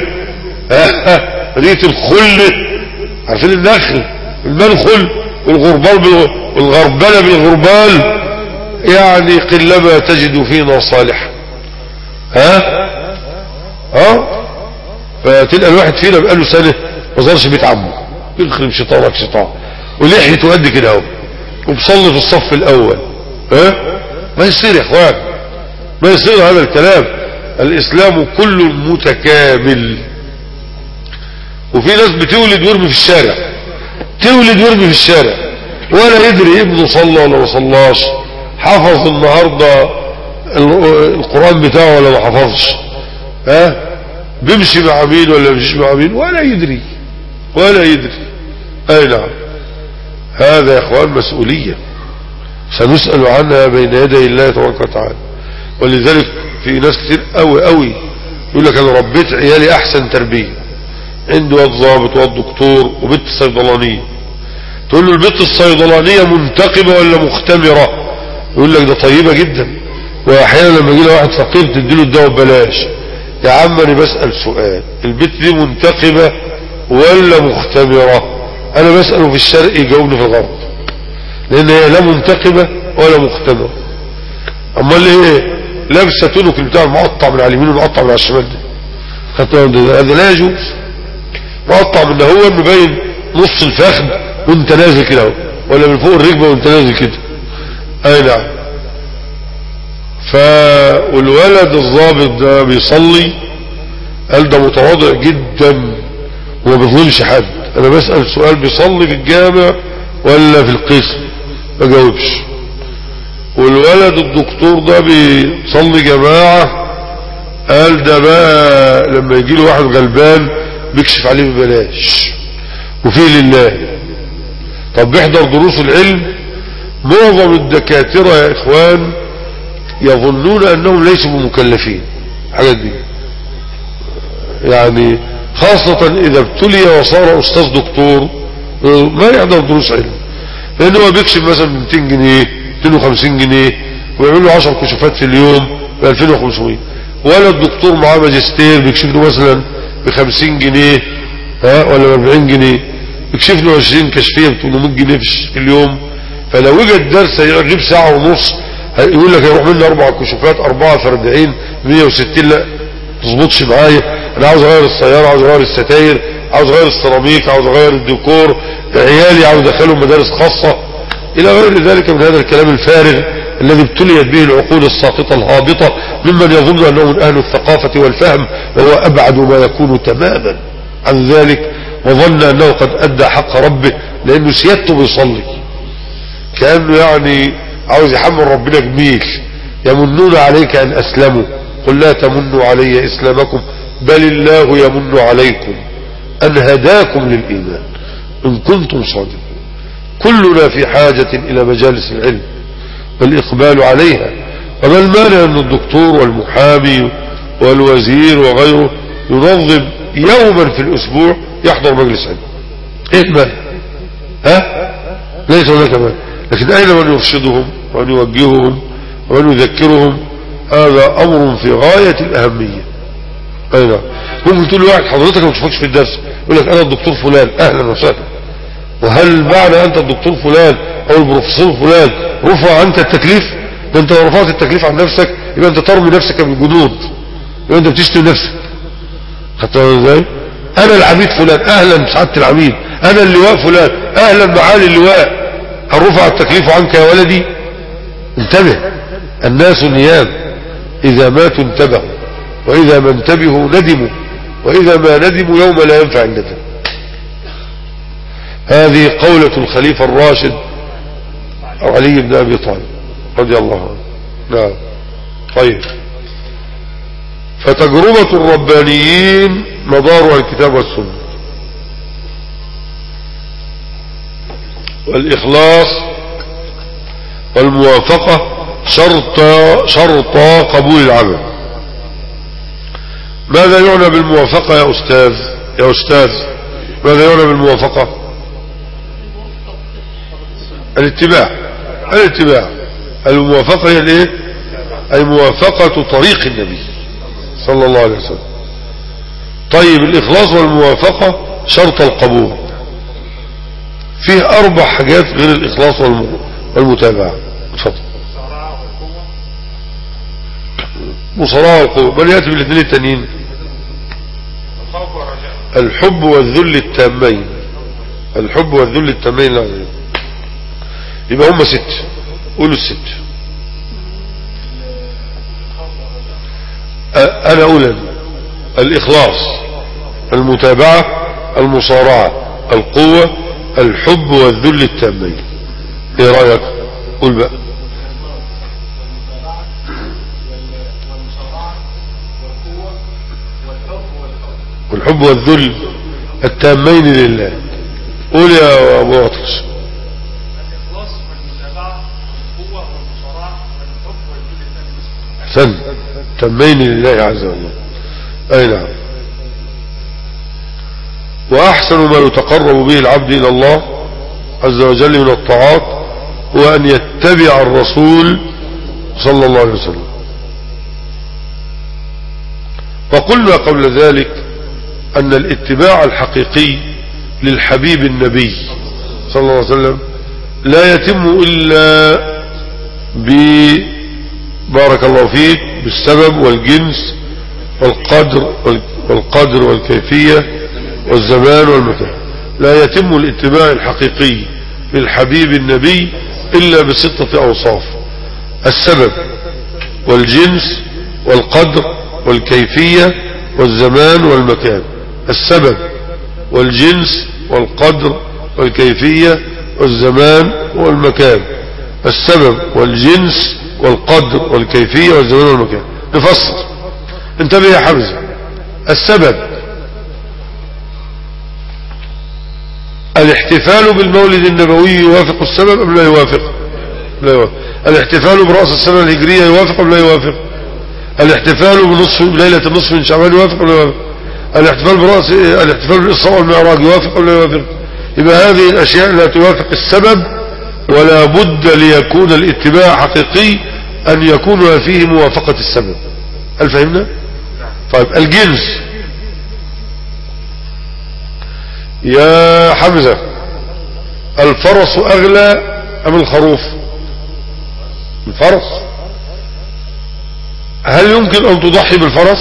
مدينه الخل، عارفين النخل المنخل والغربال والغربله بالغربال، يعني قلما تجد فينا صالح. ها ها فتلقى الواحد فينا بقاله سنه ما ظهرش بيت عمه يخرب شيطانك شيطان، ولحيته قد كده اهو، وبصلي في الصف الاول. ها ما يصير يا اخوان، ما يصير هذا الكلام. الاسلام كله متكامل. وفي ناس بتولد ويرمي في الشارع، تولد ويرمي في الشارع ولا يدري ابنه صلى ولا ما صلاش، حفظ النهارده القرآن بتاعه ولا ما حفظش، ها بيمشي مع مين ولا بيمشي مع مين ولا يدري ولا يدري. اي نعم، هذا يا اخوان مسؤولية سنسأل عنها بين يدي الله تبارك وتعالى. ولذلك في ناس كتير قوي قوي يقول لك انا ربيت عيالي احسن تربية، عندي واد ضابط واد دكتور وبنت صيدلانية، تقول له البنت الصيدلانية منتقبة ولا مختمرة؟ يقول لك ده طيبة جدا. واحيانا لما يجي له واحد فقير تديله الدواء ببلاش. يا عم انا بسأل سؤال، البنت دي منتقبة ولا مختمرة؟ انا بسأله في الشرق يجاوبني في الغرب، لان هي لا منتقبة ولا مختمرة. امال ايه؟ لابسه تونك بتاع المقطع من على اليمين ومقطع من على الشمال ده، هذا لا يجوز. مقطع من هو مبين نص الفخذ وانت نازل كده اهو، ولا من فوق الركبه وانت نازل كده. اي نعم. ف والولد الضابط ده بيصلي، قال ده متواضع جدا وما بيظلمش حد. انا بسأل سؤال، بيصلي في الجامع ولا في القسم؟ ما جاوبش. والولد الدكتور ده بيصلي جماعة، قال ده بقى لما يجي له واحد غلبان بيكشف عليه ببلاش وفيه لله. طب بيحضر دروس العلم. معظم الدكاترة يا اخوان يظنون انهم ليسوا بمكلفين الحاجات دي، يعني خاصة اذا ابتلي وصار استاذ دكتور ما يحضر دروس علم، لانه هو بيكشف مثلا ب مئتين جنيه مئتين وخمسين جنيه ويعمل له عشر كشوفات في اليوم ب ألفين وخمسمائة. ولا الدكتور معاه ماجستير بيكشف له مثلا ب خمسين جنيه ها ولا ب أربعين جنيه، بيكشف له عشرين كشفيه ب ثمانمائة جنيه في اليوم. فلو وجد درس هيجيب ساعه ونص يقول لك هيروح مني اربع كشوفات، اربعه في أربعين مئة وستين، لا تظبطش معايا. انا عاوز اغير السياره، عاوز اغير الستاير، عاوز اغير السيراميك، عاوز اغير الديكور، عيالي عاوز ادخلهم مدارس خاصه، الى غير ذلك من هذا الكلام الفارغ الذي ابتليت به العقول الساقطه الهابطه ممن يظن انه من اهل الثقافه والفهم، وهو ابعد ما يكون تماما عن ذلك، وظن انه قد ادى حق ربه لانه سيادته بيصلي، كانه يعني عاوز يحمل ربنا جميل. يمنون عليك ان اسلموا قل لا تمنوا علي اسلامكم بل الله يمن عليكم ان هداكم للايمان ان كنتم صادقين. كلنا في حاجة الى مجالس العلم والاقبال عليها. وما المانع ان الدكتور والمحامي والوزير وغيره ينظم يوما في الاسبوع يحضر مجلس علم؟ ايه المانع؟ ها ليس هناك مانع، لكن اين من يرشدهم ومن يوجههم ومن يذكرهم؟ هذا امر في غاية الاهمية. اين ممكن تقول لواحد حضرتك ما تشوفكش في الدرس، يقول لك انا الدكتور فلان، اهلا وسهلا. وهل معنى انت الدكتور فلان او البروفيسور فلان رفع عنك التكليف؟ ده انت لو رفعت التكليف عن نفسك يبقى انت ترمي نفسك بالجنود، يبقى انت بتشتم نفسك. خدت ازاي؟ انا العميد فلان، اهلا سعادة العميد. انا اللواء فلان، اهلا معالي اللواء. هل رفع التكليف عنك يا ولدي؟ انتبه، الناس نيام، اذا ماتوا انتبهوا، واذا ما انتبهوا ندموا، واذا ما ندموا يوم لا ينفع الندم. هذه قولة الخليفة الراشد علي بن ابي طالب رضي الله عنه. نعم. طيب، فتجربة الربانيين مدارها الكتاب والسنة، والإخلاص والموافقة شرط شرط قبول العمل. ماذا يعنى بالموافقة يا أستاذ؟ يا أستاذ ماذا يعنى بالموافقة؟ الاتباع. الاتباع الموافقة هي الايه؟ أي موافقة طريق النبي صلى الله عليه وسلم. طيب، الإخلاص والموافقة شرط القبول، فيه أربع حاجات غير الإخلاص والمتابعة. اتفضل. مصارعة والقوة، من يأتي بالاثنين التانيين؟ الحب والذل التامين، الحب والذل التامين. لا يبقى هم ست، قولوا الست. انا اقول الاخلاص، المتابعة، المصارعة، القوة، الحب والذل التامين. ايه رأيك؟ قول بقى. والحب والذل التامين لله. قول يا ابو عطش. الاخلاص والمتابعه والقوه والمصارعه والحب والذل التامين. تامين لله عز وجل. اي نعم. واحسن ما يتقرب به العبد الى الله عز وجل من الطاعات هو ان يتبع الرسول صلى الله عليه وسلم. وقلنا قبل ذلك أن الاتباع الحقيقي للحبيب النبي صلى الله عليه وسلم لا يتم إلا ببارك الله فيك بالسبب والجنس والقدر والقدر والكيفية والزمان والمكان. لا يتم الاتباع الحقيقي للحبيب النبي إلا بستة أوصاف: السبب والجنس والقدر والكيفية والزمان والمكان. السبب والجنس والقدر والكيفية والزمان والمكان. السبب والجنس والقدر والكيفية والزمان والمكان. نفسر. انتبه يا حمزة. السبب الاحتفال بالمولد النبوي يوافق السبب أم لا يوافق؟ لا يوافق. الاحتفال برأس السنة الهجرية يوافق أم لا يوافق؟ الاحتفال بنصف ليلة النصف من شعبان يوافق أم لا يوافق؟ الاحتفال برأس الاحتفال بالإسراء والمعراج يوافق أم لا يوافق؟ يبقى هذه الأشياء لا توافق السبب، ولا بد ليكون الاتباع حقيقي أن يكون فيه موافقة السبب. هل فهمنا؟ طيب الجنس يا حمزة، الفرس أغلى أم الخروف؟ الفرس. هل يمكن أن تضحي بالفرس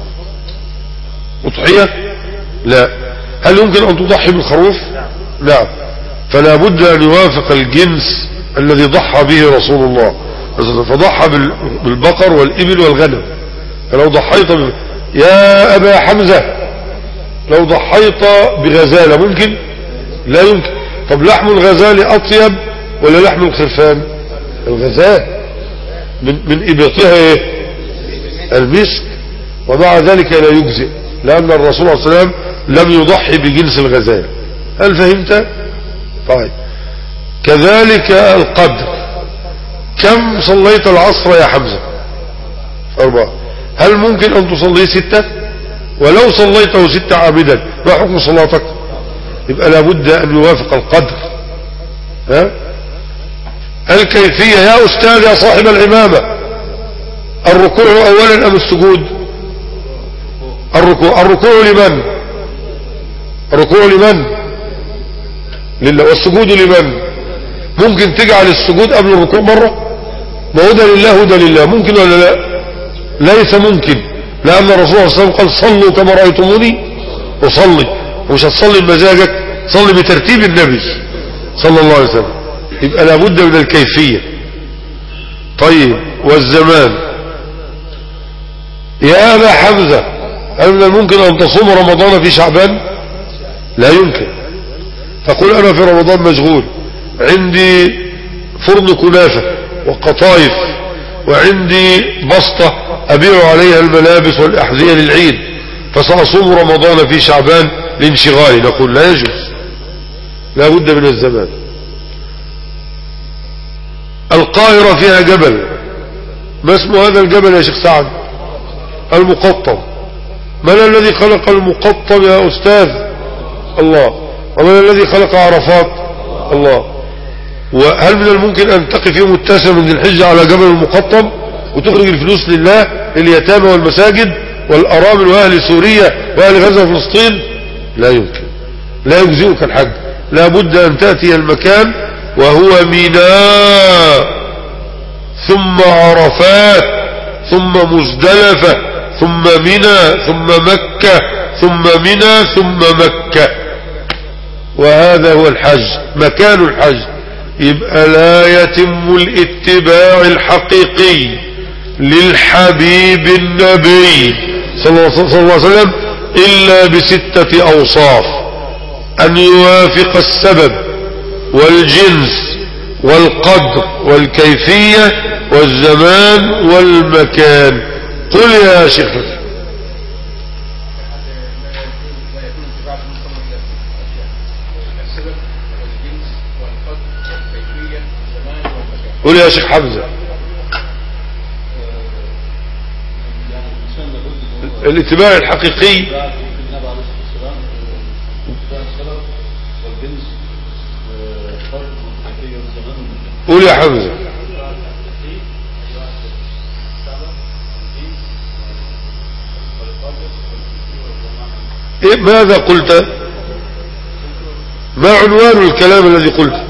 أضحية؟ لا. هل يمكن أن تضحي بالخروف؟ لا. فلا بد أن يوافق الجنس الذي ضحى به رسول الله، فضحى بالبقر والإبل والغنم. فلو ضحيت ب... يا أبا حمزة، لو ضحيت بغزالة ممكن؟ لا يمكن. طب لحم الغزال أطيب ولا لحم الخرفان؟ الغزال من, من إبطها إيه؟ المسك. ومع ذلك لا يجزئ، لأن الرسول صلى الله عليه وسلم لم يضحي بجنس الغزال. هل فهمت؟ طيب كذلك القدر. كم صليت العصر يا حمزة؟ أربعة. هل ممكن أن تصلي ستة؟ ولو صليته ستة عامدا ما حكم صلاتك؟ يبقى لابد أن يوافق القدر. ها؟ الكيفية يا أستاذ يا صاحب العمامة، الركوع أولا أم السجود؟ الركوع. الركوع لمن؟ الركوع لمن؟ لله. والسجود لمن؟ ممكن تجعل السجود قبل الركوع مرة؟ ما هو ده لله وده لله، ممكن ولا لا؟ ليس ممكن، لأن الرسول صلى الله عليه وسلم قال صلوا كما رأيتموني وصلي. ومش هتصلي بمزاجك، صلي بترتيب النبي صلى الله عليه وسلم. يبقى لابد من الكيفية. طيب والزمان يا أبا حمزة، هل من الممكن أن تصوم رمضان في شعبان؟ لا يمكن. فقل أنا في رمضان مشغول، عندي فرن كنافة وقطايف وعندي بسطة أبيع عليها الملابس والأحذية للعيد، فسأصوم رمضان في شعبان لانشغالي. نقول لا يجوز، لا بد من الزمان. القاهرة فيها جبل، ما اسم هذا الجبل يا شيخ سعد؟ المقطم. من الذي خلق المقطم يا أستاذ؟ الله. ومن الذي خلق عرفات؟ الله. وهل من الممكن أن تقف يوم التاسع من ذي الحجة على جبل المقطم وتخرج الفلوس لله لليتامى والمساجد والأرامل وأهل سوريا وأهل غزة وفلسطين؟ لا يمكن، لا يجزئك الحج. لا بد أن تأتي المكان وهو ميناء ثم عرفات ثم مزدلفة ثم منى ثم مكة ثم منى ثم مكة، وهذا هو الحج، مكان الحج. يبقى لا يتم الاتباع الحقيقي للحبيب النبي صلى الله عليه وسلم إلا بستة أوصاف: أن يوافق السبب والجنس والقدر والكيفية والزمان والمكان. قل يا شيخ. قل يا شيخ حمزة. الاتباع الحقيقي قل يا حمزة. إيه ماذا قلت؟ ما عنوان الكلام الذي قلت؟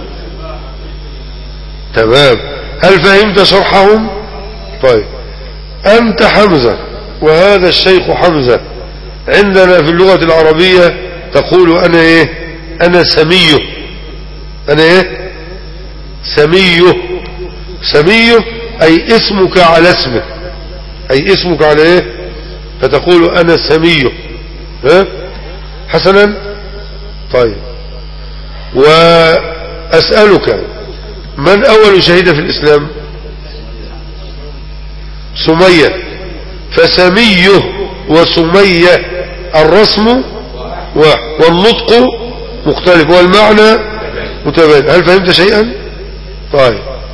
تمام. هل فهمت شرحهم؟ طيب، أنت حمزة وهذا الشيخ حمزة. عندنا في اللغة العربية تقول أنا إيه؟ أنا سميه. أنا إيه؟ سميه. سميه أي اسمك على اسمه، أي اسمك على إيه؟ فتقول أنا سميه. ها؟ حسنا. طيب، وأسألك، من أول شهيدة في الإسلام؟ سمية. فسميه وسمية الرسم والنطق مختلف والمعنى متباين. هل فهمت شيئا؟ طيب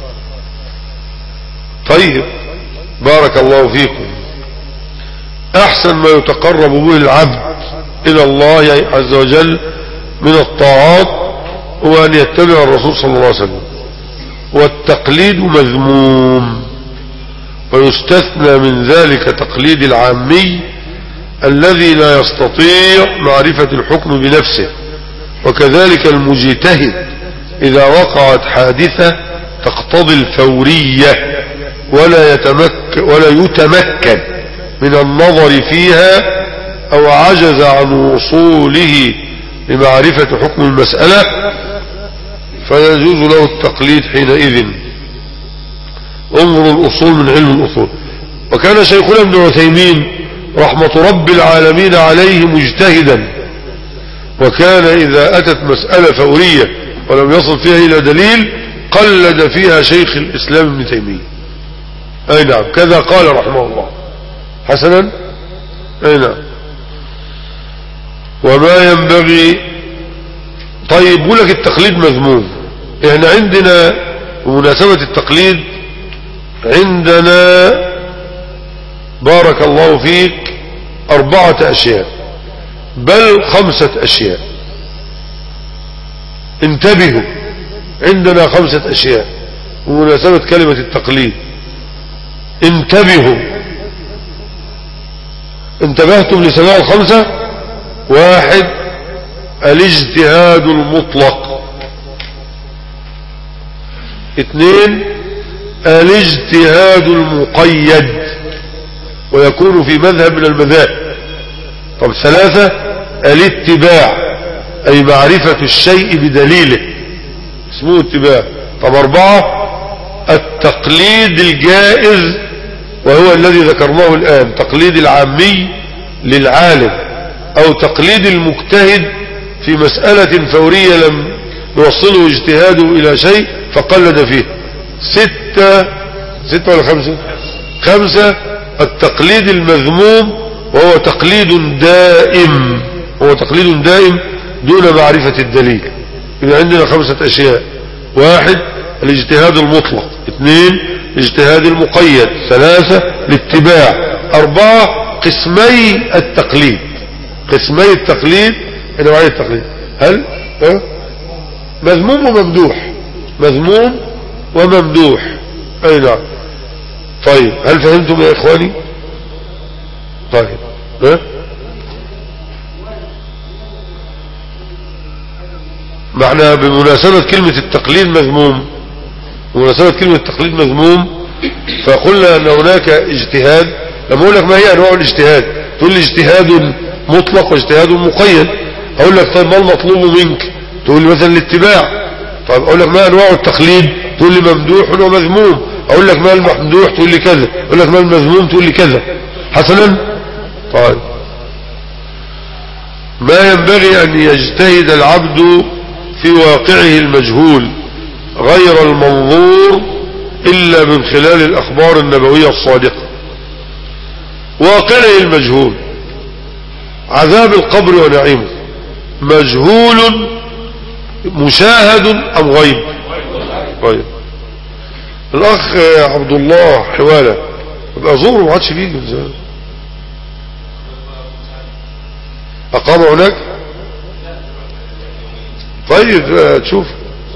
طيب بارك الله فيكم. أحسن ما يتقرب به العبد إلى الله عز وجل من الطاعات هو أن يتبع الرسول صلى الله عليه وسلم، والتقليد مذموم، ويستثنى من ذلك تقليد العامي الذي لا يستطيع معرفة الحكم بنفسه، وكذلك المجتهد إذا وقعت حادثة تقتضي الفورية ولا يتمكن, ولا يتمكن من النظر فيها أو عجز عن وصوله لمعرفة حكم المسألة فيجوز له التقليد حينئذ. انظروا الأصول من علم الأصول. وكان شيخنا ابن عثيمين رحمة رب العالمين عليه مجتهدا، وكان إذا أتت مسألة فورية ولم يصل فيها إلى دليل قلد فيها شيخ الإسلام ابن تيمية. أي نعم، كذا قال رحمه الله. حسنا. أي نعم. وما ينبغي. طيب، يقول لك التقليد مذموم. احنا عندنا بمناسبة التقليد عندنا بارك الله فيك أربعة أشياء، بل خمسة أشياء. انتبهوا، عندنا خمسة أشياء بمناسبة كلمة التقليد. انتبهوا. انتبهتم لسماع الخمسة؟ واحد، الاجتهاد المطلق. اثنين، الاجتهاد المقيد ويكون في مذهب من المذاهب. طب ثلاثة، الاتباع أي معرفة الشيء بدليله اسمه اتباع. طب أربعة، التقليد الجائز وهو الذي ذكرناه الآن، تقليد العامي للعالم أو تقليد المجتهد في مسألة فورية لم يوصله اجتهاده إلى شيء فقلد فيه. ستة ستة ولا خمسة؟ خمسة، التقليد المذموم وهو تقليد دائم، هو تقليد دائم دون معرفة الدليل. إذا عندنا خمسة أشياء: واحد، الاجتهاد المطلق. اثنين، الاجتهاد المقيد. ثلاثة، الاتباع. أربعة، قسمي التقليد. قسمي التقليد نوعية التقليد. هل أه؟ مذموم وممدوح. مذموم وممدوح. أي نعم. طيب، هل فهمتم يا إخواني؟ طيب. أه؟ معنى بمناسبة كلمة التقليد مذموم، بمناسبة كلمة التقليد مذموم فقلنا أن هناك اجتهاد. لما أقول لك ما هي أنواع الاجتهاد تقول لي اجتهاد مطلق واجتهاد مقيد. اقول لك طيب ما المطلوب منك؟ تقول لي مثلا الاتباع. طيب اقول لك ما انواع التقليد؟ تقول لي ممدوح ومذموم. اقول لك ما الممدوح؟ تقول لي كذا. اقول لك ما المذموم؟ تقول لي كذا. حسنا. طيب ما ينبغي ان يجتهد العبد في واقعه المجهول غير المنظور الا من خلال الاخبار النبوية الصادقة. واقعه المجهول، عذاب القبر ونعيمه، مجهول مشاهد ام غيب؟ طيب الاخ عبد الله حوالة ابقى ازوره ما عادش بيجي ازاي؟ اقام هناك؟ طيب تشوف.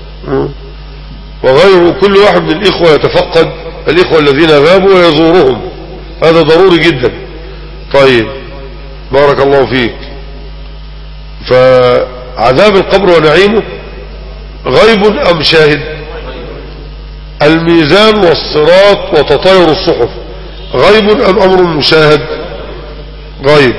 وغيره كل واحد من الاخوة يتفقد الاخوة الذين غابوا ويزورهم، هذا ضروري جدا. طيب بارك الله فيك. فعذاب القبر ونعيمه غيب ام شاهد؟ الميزان والصراط وتطاير الصحف غيب ام امر مشاهد؟ غيب.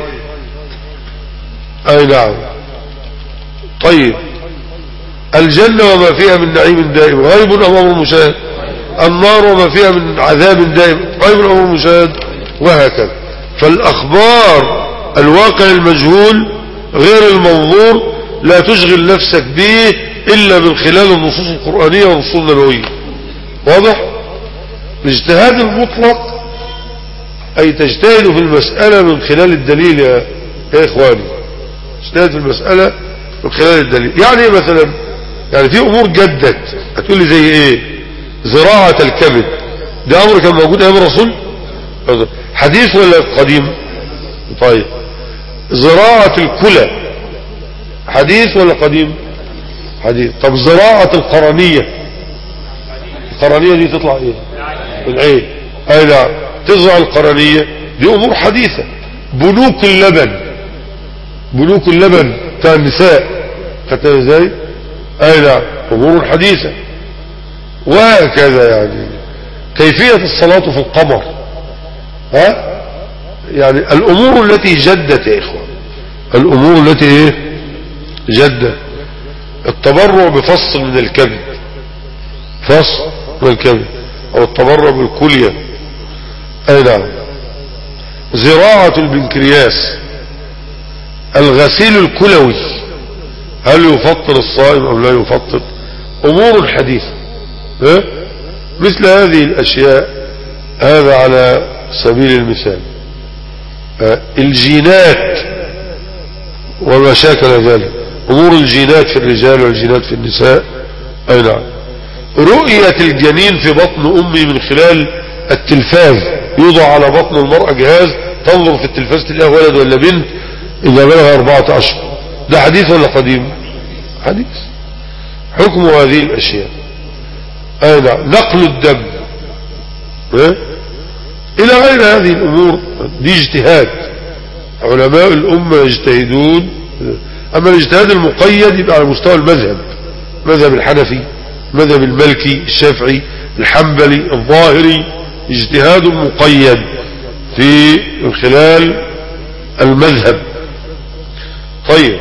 اي نعم. طيب الجنة وما فيها من نعيم دائم غيب ام امر مشاهد؟ النار وما فيها من عذاب دائم غيب ام امر مشاهد؟ وهكذا. فالاخبار الواقع المجهول غير المنظور لا تشغل نفسك به الا من خلال النصوص القرآنية والنصوص النبوية. واضح؟ الاجتهاد المطلق اي تجتهد في المسألة من خلال الدليل يا, يا اخواني. اجتهد في المسألة من خلال الدليل. يعني مثلا يعني في امور جدت، هتقول لي زي ايه؟ زراعة الكبد ده امر كان موجود ايام الرسول؟ حديث ولا قديم؟ طيب زراعة الكلى حديث ولا قديم؟ حديث. طب زراعة القرنية، القرنية دي تطلع ايه؟ العين. اي نعم تزرع القرنية دي امور حديثة. بنوك اللبن، بنوك اللبن بتاع النساء خدتها ازاي؟ اي نعم امور حديثة. وهكذا يعني كيفية الصلاة في القمر، ها يعني الامور التي جدت يا اخوان، الامور التي ايه جدت. التبرع بفص من الكبد، فص من الكبد، او التبرع بالكلية. اي نعم. زراعة البنكرياس، الغسيل الكلوي هل يفطر الصائم او لا يفطر؟ امور حديثة. ها؟ مثل هذه الاشياء، هذا على سبيل المثال. الجينات وما شاكل ذلك، امور الجينات في الرجال والجينات في النساء. اي نعم. رؤية الجنين في بطن امي من خلال التلفاز، يوضع على بطن المرأة جهاز تنظر في التلفاز تلاقيه ولد ولا بنت اذا بلغ اربعة اشهر. ده حديث ولا قديم؟ حديث. حكم هذه الاشياء. اي نعم. نقل الدم اه؟ الى غير هذه الامور دي اجتهاد، علماء الامة يجتهدون. اما الاجتهاد المقيد يبقى على مستوى المذهب، مذهب الحنفي، مذهب المالكي، الشافعي، الحنبلي، الظاهري، اجتهاد مقيد في من خلال المذهب. طيب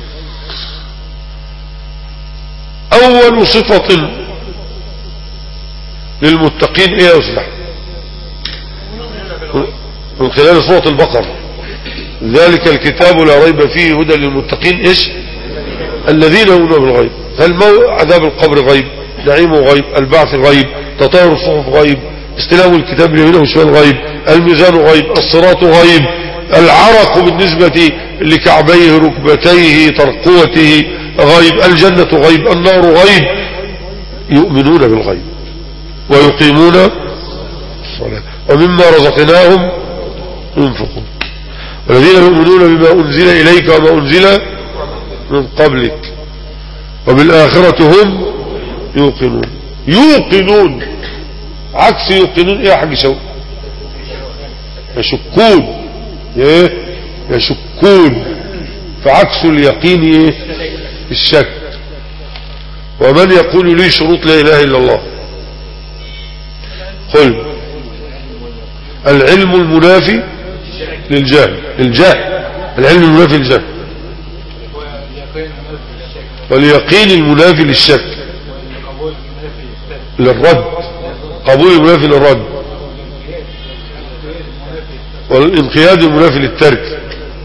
اول صفة للمتقين ايه يا استاذ؟ من خلال سورة البقرة، ذلك الكتاب لا ريب فيه هدى للمتقين ايش؟ الذين يؤمنون بالغيب. فالمو عذاب القبر غيب، نعيمه غيب، البعث غيب، تطاير الصحف غيب، استلام الكتاب اليمين وشمال غيب، الميزان غيب، الصراط غيب، العرق بالنسبة لكعبيه ركبتيه ترقوته غيب، الجنة غيب، النار غيب. يؤمنون بالغيب ويقيمون الصلاة ومما رزقناهم ينفقون. والذين يؤمنون بما أنزل إليك وما أنزل من قبلك وبالآخرة هم يوقنون. يوقنون عكس يوقنون ايه يا حاج شوقي؟ يشكون. ايه يشكون. فعكس اليقين ايه؟ الشك. ومن يقول لي شروط لا اله الا الله؟ قل العلم المنافي للجهل. الجهل العلم المنافي للجهل، واليقين المنافي للشك، للرد، قبول المنافي للرد، والانقياد المنافي للترك،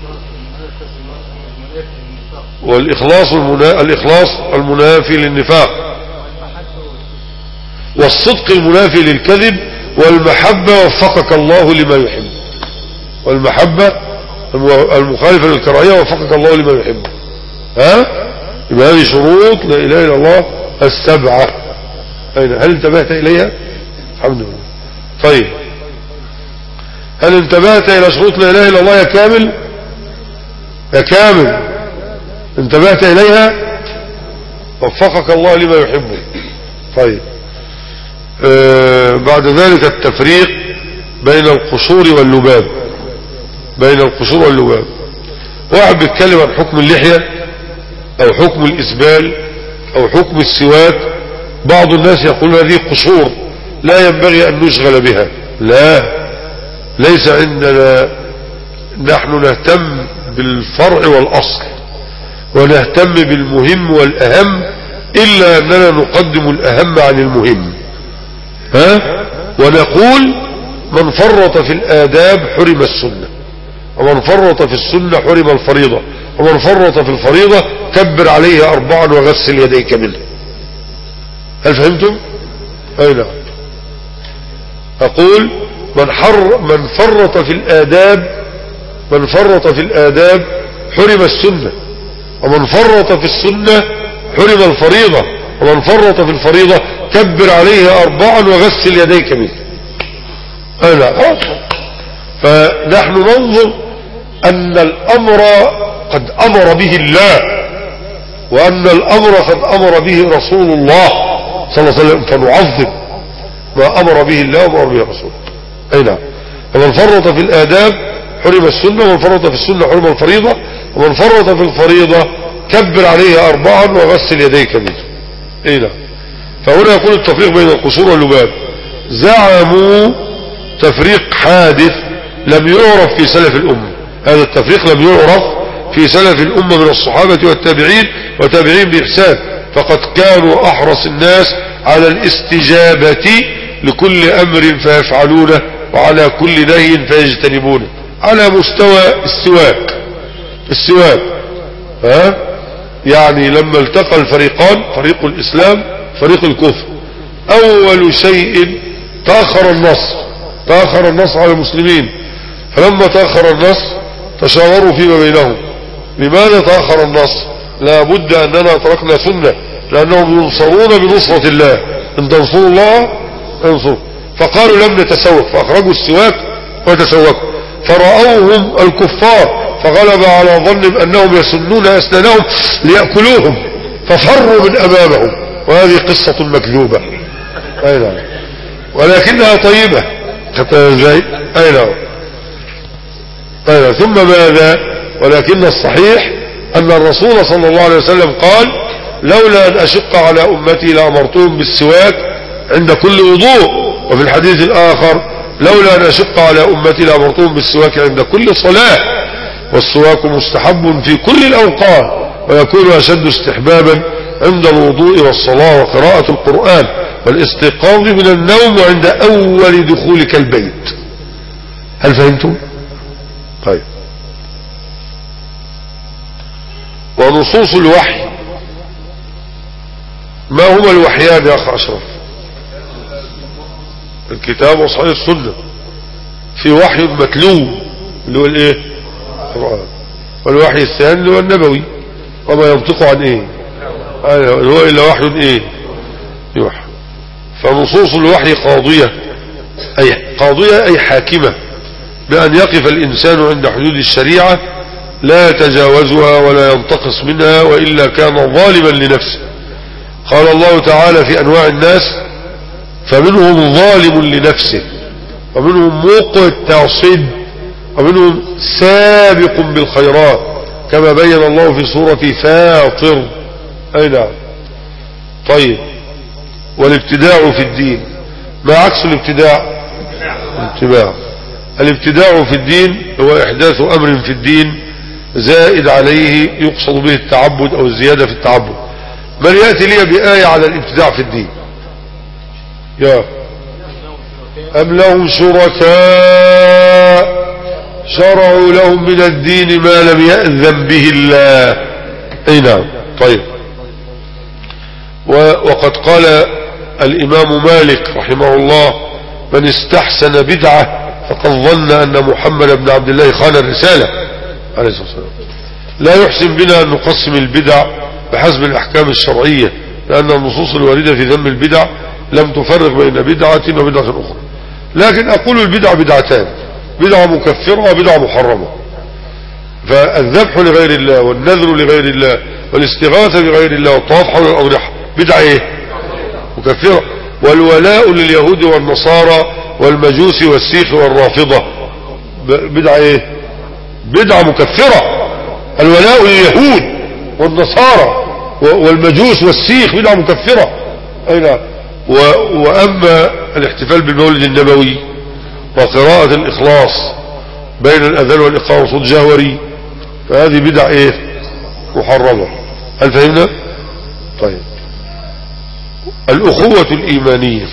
والإخلاص المنا... الإخلاص المنافي للنفاق، والصدق المنافي للكذب، والمحبة وفقك الله لما يحب، والمحبة المخالفة للكراهية وفقك الله لما يحب. ها يبقى هذه شروط لا إله إلا الله السبعة. أين هل انتبهت إليها؟ الحمد لله. طيب هل انتبهت إلى شروط لا إله إلا الله يا كامل؟ يا كامل انتبهت إليها؟ وفقك الله لما يحبه. طيب آه بعد ذلك التفريق بين القشور واللباب، بين القشور واللباب. واحد بيتكلم عن حكم اللحية او حكم الاسبال او حكم السواك، بعض الناس يقول هذه قشور لا ينبغي ان نشغل بها. لا، ليس عندنا، نحن نهتم بالفرع والاصل ونهتم بالمهم والاهم، الا اننا نقدم الاهم عن المهم. ها ونقول من فرط في الآداب حرم السنة، ومن فرط في السنة حرم الفريضة، ومن فرط في الفريضة كبر عليه أربعا وغسل يديك منه. هل فهمتم؟ أي نعم. أقول من, حر من فرط في الآداب من فرط في الآداب حرم السنة، ومن فرط في السنة حرم الفريضة، ومن فرط في الفريضة كبر عليه أربعا وغسل يديك منه. أي نعم. فنحن ننظر أن الأمر قد أمر به الله، وأن الأمر قد أمر به رسول الله صلى الله عليه وسلم، فنعظم ما أمر به الله وأمر به رسوله. أي نعم. ومن فرط في الآداب حرم السنة، ومن فرط في السنة حرم الفريضة، ومن فرط في الفريضة كبر عليه أربعا وغسل يديك منه. أي نعم. فهنا يقول التفريق بين القشور واللباب. زعموا تفريق حادث لم يعرف في سلف الأمة، هذا التفريق لم يعرف في سلف الأمة من الصحابة والتابعين وتابعين بإحسان، فقد كانوا أحرص الناس على الاستجابة لكل أمر فيفعلونه، وعلى كل نهي فيجتنبونه، على مستوى السواك. السواك ها يعني لما التقى الفريقان، فريق الإسلام فريق الكفر، أول شيء تأخر النصر، تأخر النصر على المسلمين. فلما تأخر النصر تشاوروا فيما بينهم، لماذا تأخر النصر؟ لا بد أننا تركنا سنة، لأنهم ينصرون بنصرة الله، إن تنصروا الله ينصر. فقالوا لم نتسوك، فأخرجوا السواك وتسوكوا، فرأوهم الكفار فغلب على ظنهم أنهم يسنون أسنانهم ليأكلوهم، ففروا من أمامهم. وهذه قصة مكذوبة. أي نعم. ولكنها طيبة. حتى ازاي؟ أي نعم. أي نعم. ثم ماذا؟ ولكن الصحيح أن الرسول صلى الله عليه وسلم قال لولا أن أشق على أمتي لأمرتهم بالسواك عند كل وضوء. وفي الحديث الآخر لولا أن أشق على أمتي لأمرتهم بالسواك عند كل صلاة. والسواك مستحب في كل الأوقات، ويكون أشد استحبابا عند الوضوء والصلاة وقراءة القرآن والاستيقاظ من النوم وعند أول دخولك البيت. هل فهمتم؟ طيب. ونصوص الوحي، ما هما الوحيان يا أخ أشرف؟ الكتاب وصحيح السنة. في وحي متلو اللي هو الايه؟ القرآن. والوحي الثاني اللي هو النبوي، وما ينطق عن ايه؟ اللي هو الا وحي ايه؟ يوحى. فنصوص الوحي قاضية، اي قاضية اي حاكمة، بأن يقف الإنسان عند حدود الشريعة لا يتجاوزها ولا ينتقص منها، وإلا كان ظالما لنفسه. قال الله تعالى في أنواع الناس فمنهم ظالم لنفسه، ومنهم مقتصد، ومنهم سابق بالخيرات، كما بين الله في سورة فاطر. أي نعم. طيب. والابتداع في الدين، ما عكس الابتداع؟ الاتباع. الابتداع في الدين هو إحداث أمر في الدين زائد عليه يقصد به التعبد أو الزيادة في التعبد. من يأتي لي بآية على الابتداع في الدين؟ يا أم لهم شركاء شرعوا لهم من الدين ما لم يأذن به الله. أي نعم. طيب. وقد قال الإمام مالك رحمه الله: من استحسن بدعة فقد ظن أن محمد بن عبد الله خان الرسالة عليه الصلاة والسلام. لا يحسن بنا أن نقسم البدع بحسب الأحكام الشرعية، لأن النصوص الواردة في ذم البدع لم تفرق بين بدعة وبدعة أخرى. لكن أقول البدع بدعتان: بدعة مكفرة وبدعة محرمة. فالذبح لغير الله والنذر لغير الله والاستغاثة بغير الله والطواف حول الأضرحة بدعة ايه؟ مكفرة. والولاء لليهود والنصارى والمجوس والسيخ والرافضة بدعة ايه؟ بدعة مكفرة. الولاء لليهود والنصارى والمجوس والسيخ بدعة مكفرة. اي نعم. وأما الاحتفال بالمولد النبوي وقراءة الإخلاص بين الأذان والإقامة وصوت جهوري فهذه بدع ايه؟ محرمة. هل فهمنا؟ طيب. الأخوة الإيمانية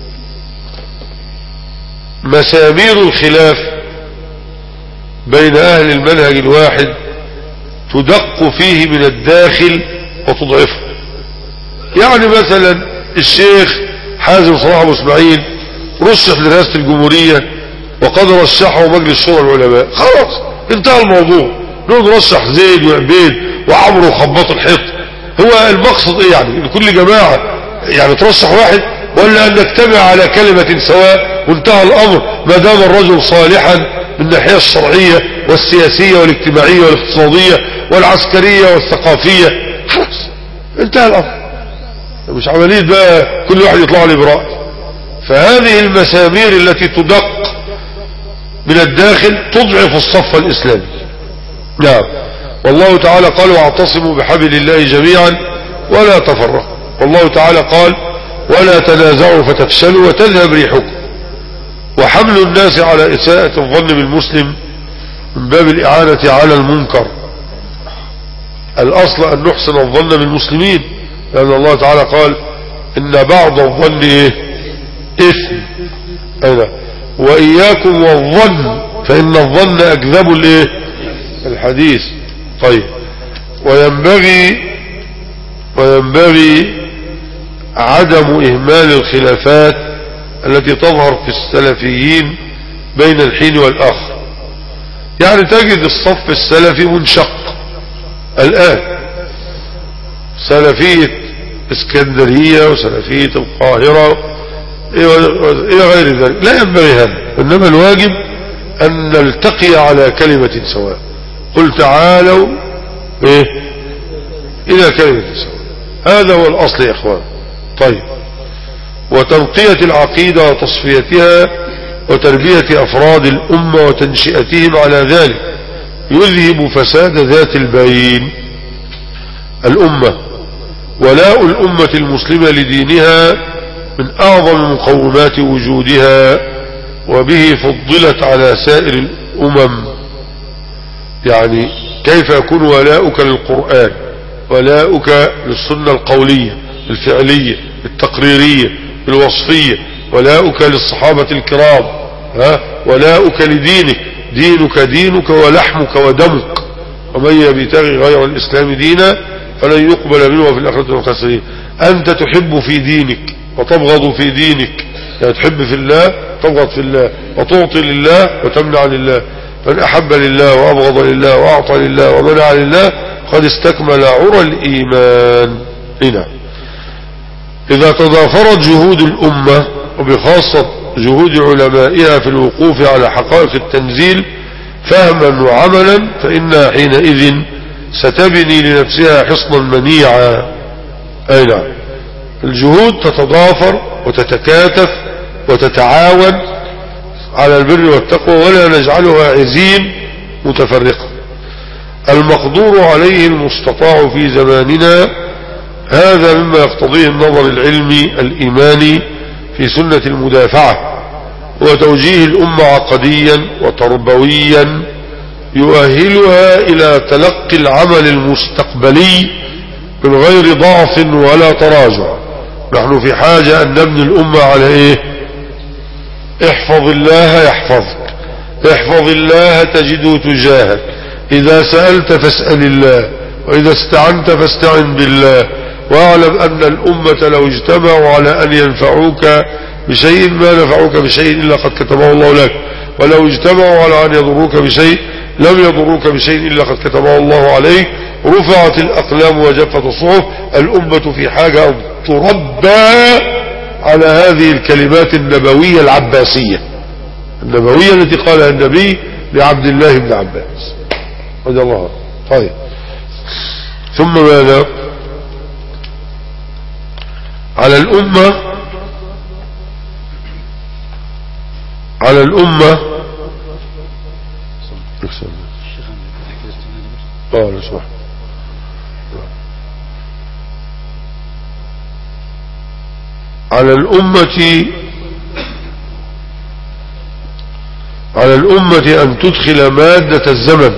مسامير الخلاف بين أهل المنهج الواحد تدق فيه من الداخل وتضعفه. يعني مثلا الشيخ حازم صلاح أبو اسماعيل رشح لرئاسة الجمهورية وقد رشحه مجلس شورى العلماء، خلاص انتهى الموضوع. نقعد نرشح زيد وعبيد وعمرو وخباط الحيط. هو المقصد ايه يعني؟ لكل جماعة يعني ترشح واحد، ولا ان نجتمع على كلمة سواء وانتهى الامر ما دام الرجل صالحا من الناحية الشرعية والسياسية والاجتماعية والاقتصادية والعسكرية والثقافية، خلاص انتهى الامر. مش عملية بقى كل واحد يطلع لي برأي. فهذه المسامير التي تدق من الداخل تضعف الصف الإسلامي. نعم. والله تعالى قال: واعتصموا بحبل الله جميعا ولا تفرقوا. والله تعالى قال: ولا تنازعوا فتفشلوا وتذهب ريحكم. وحمل الناس على إساءة الظن بالمسلم من باب الإعانة على المنكر. الأصل أن نحسن الظن بالمسلمين، لأن الله تعالى قال: إن بعض الظن إيه؟ إثم. أيضا وإياكم والظن فإن الظن أكذب الإيه؟ الحديث. طيب. وينبغي وينبغي عدم إهمال الخلافات التي تظهر في السلفيين بين الحين والآخر. يعني تجد الصف السلفي منشق الآن، سلفية اسكندرية وسلفية القاهرة إلى غير ذلك. لا ينبغي هذا، إنما الواجب أن نلتقي على كلمة سواء. قل تعالوا إيه؟ إلى كلمة سواء. هذا هو الأصل يا إخوان. طيب. وتنقية العقيدة وتصفيتها وتربية أفراد الأمة وتنشئتهم على ذلك يذهب فساد ذات البين. الأمة ولاء الأمة المسلمة لدينها من أعظم مقومات وجودها، وبه فضلت على سائر الأمم. يعني كيف يكون ولاؤك للقرآن، ولاؤك للسنة القولية الفعلية التقريرية الوصفية، ولاؤك للصحابة الكرام، ها؟ ولاؤك لدينك، دينك دينك ولحمك ودمك، ومن يبتغي غير الإسلام دينا فلن يقبل منه في الآخرة من الخاسرين. أنت تحب في دينك وتبغض في دينك، يعني تحب في الله تبغض في الله، وتعطي لله وتمنع لله. من أحب لله وأبغض لله وأعطى لله ومنع لله قد استكمل عرى الإيمان. هنا إذا تضافرت جهود الأمة وبخاصة جهود علمائها في الوقوف على حقائق التنزيل فهما وعملا، فإنها حينئذ ستبني لنفسها حصنا منيعا. أي نعم. الجهود تتضافر وتتكاتف وتتعاون على البر والتقوى، ولا نجعلها عزيم متفرقة. المقدور عليه المستطاع في زماننا هذا مما يقتضيه النظر العلمي الإيماني في سنة المدافعة، وتوجيه الأمة عقديا وتربويا يؤهلها إلى تلقي العمل المستقبلي من غير ضعف ولا تراجع. نحن في حاجة أن نبني الأمة على إيه؟ احفظ الله يحفظك، احفظ الله تجده تجاهك، إذا سألت فاسأل الله، وإذا استعنت فاستعن بالله، واعلم أن الأمة لو اجتمعوا على أن ينفعوك بشيء ما نفعوك بشيء إلا قد كتبه الله لك، ولو اجتمعوا على أن يضروك بشيء لم يضروك بشيء إلا قد كتبه الله عليك. رفعت الأقلام وجفت الصحف. الأمة في حاجة أن تربى على هذه الكلمات النبوية العباسية النبوية التي قالها النبي لعبد الله بن عباس رضي الله عنه. طيب، ثم ماذا؟ على الأمة على الأمة اه نسمح على الأمة على الأمة أن تدخل مادة الزمن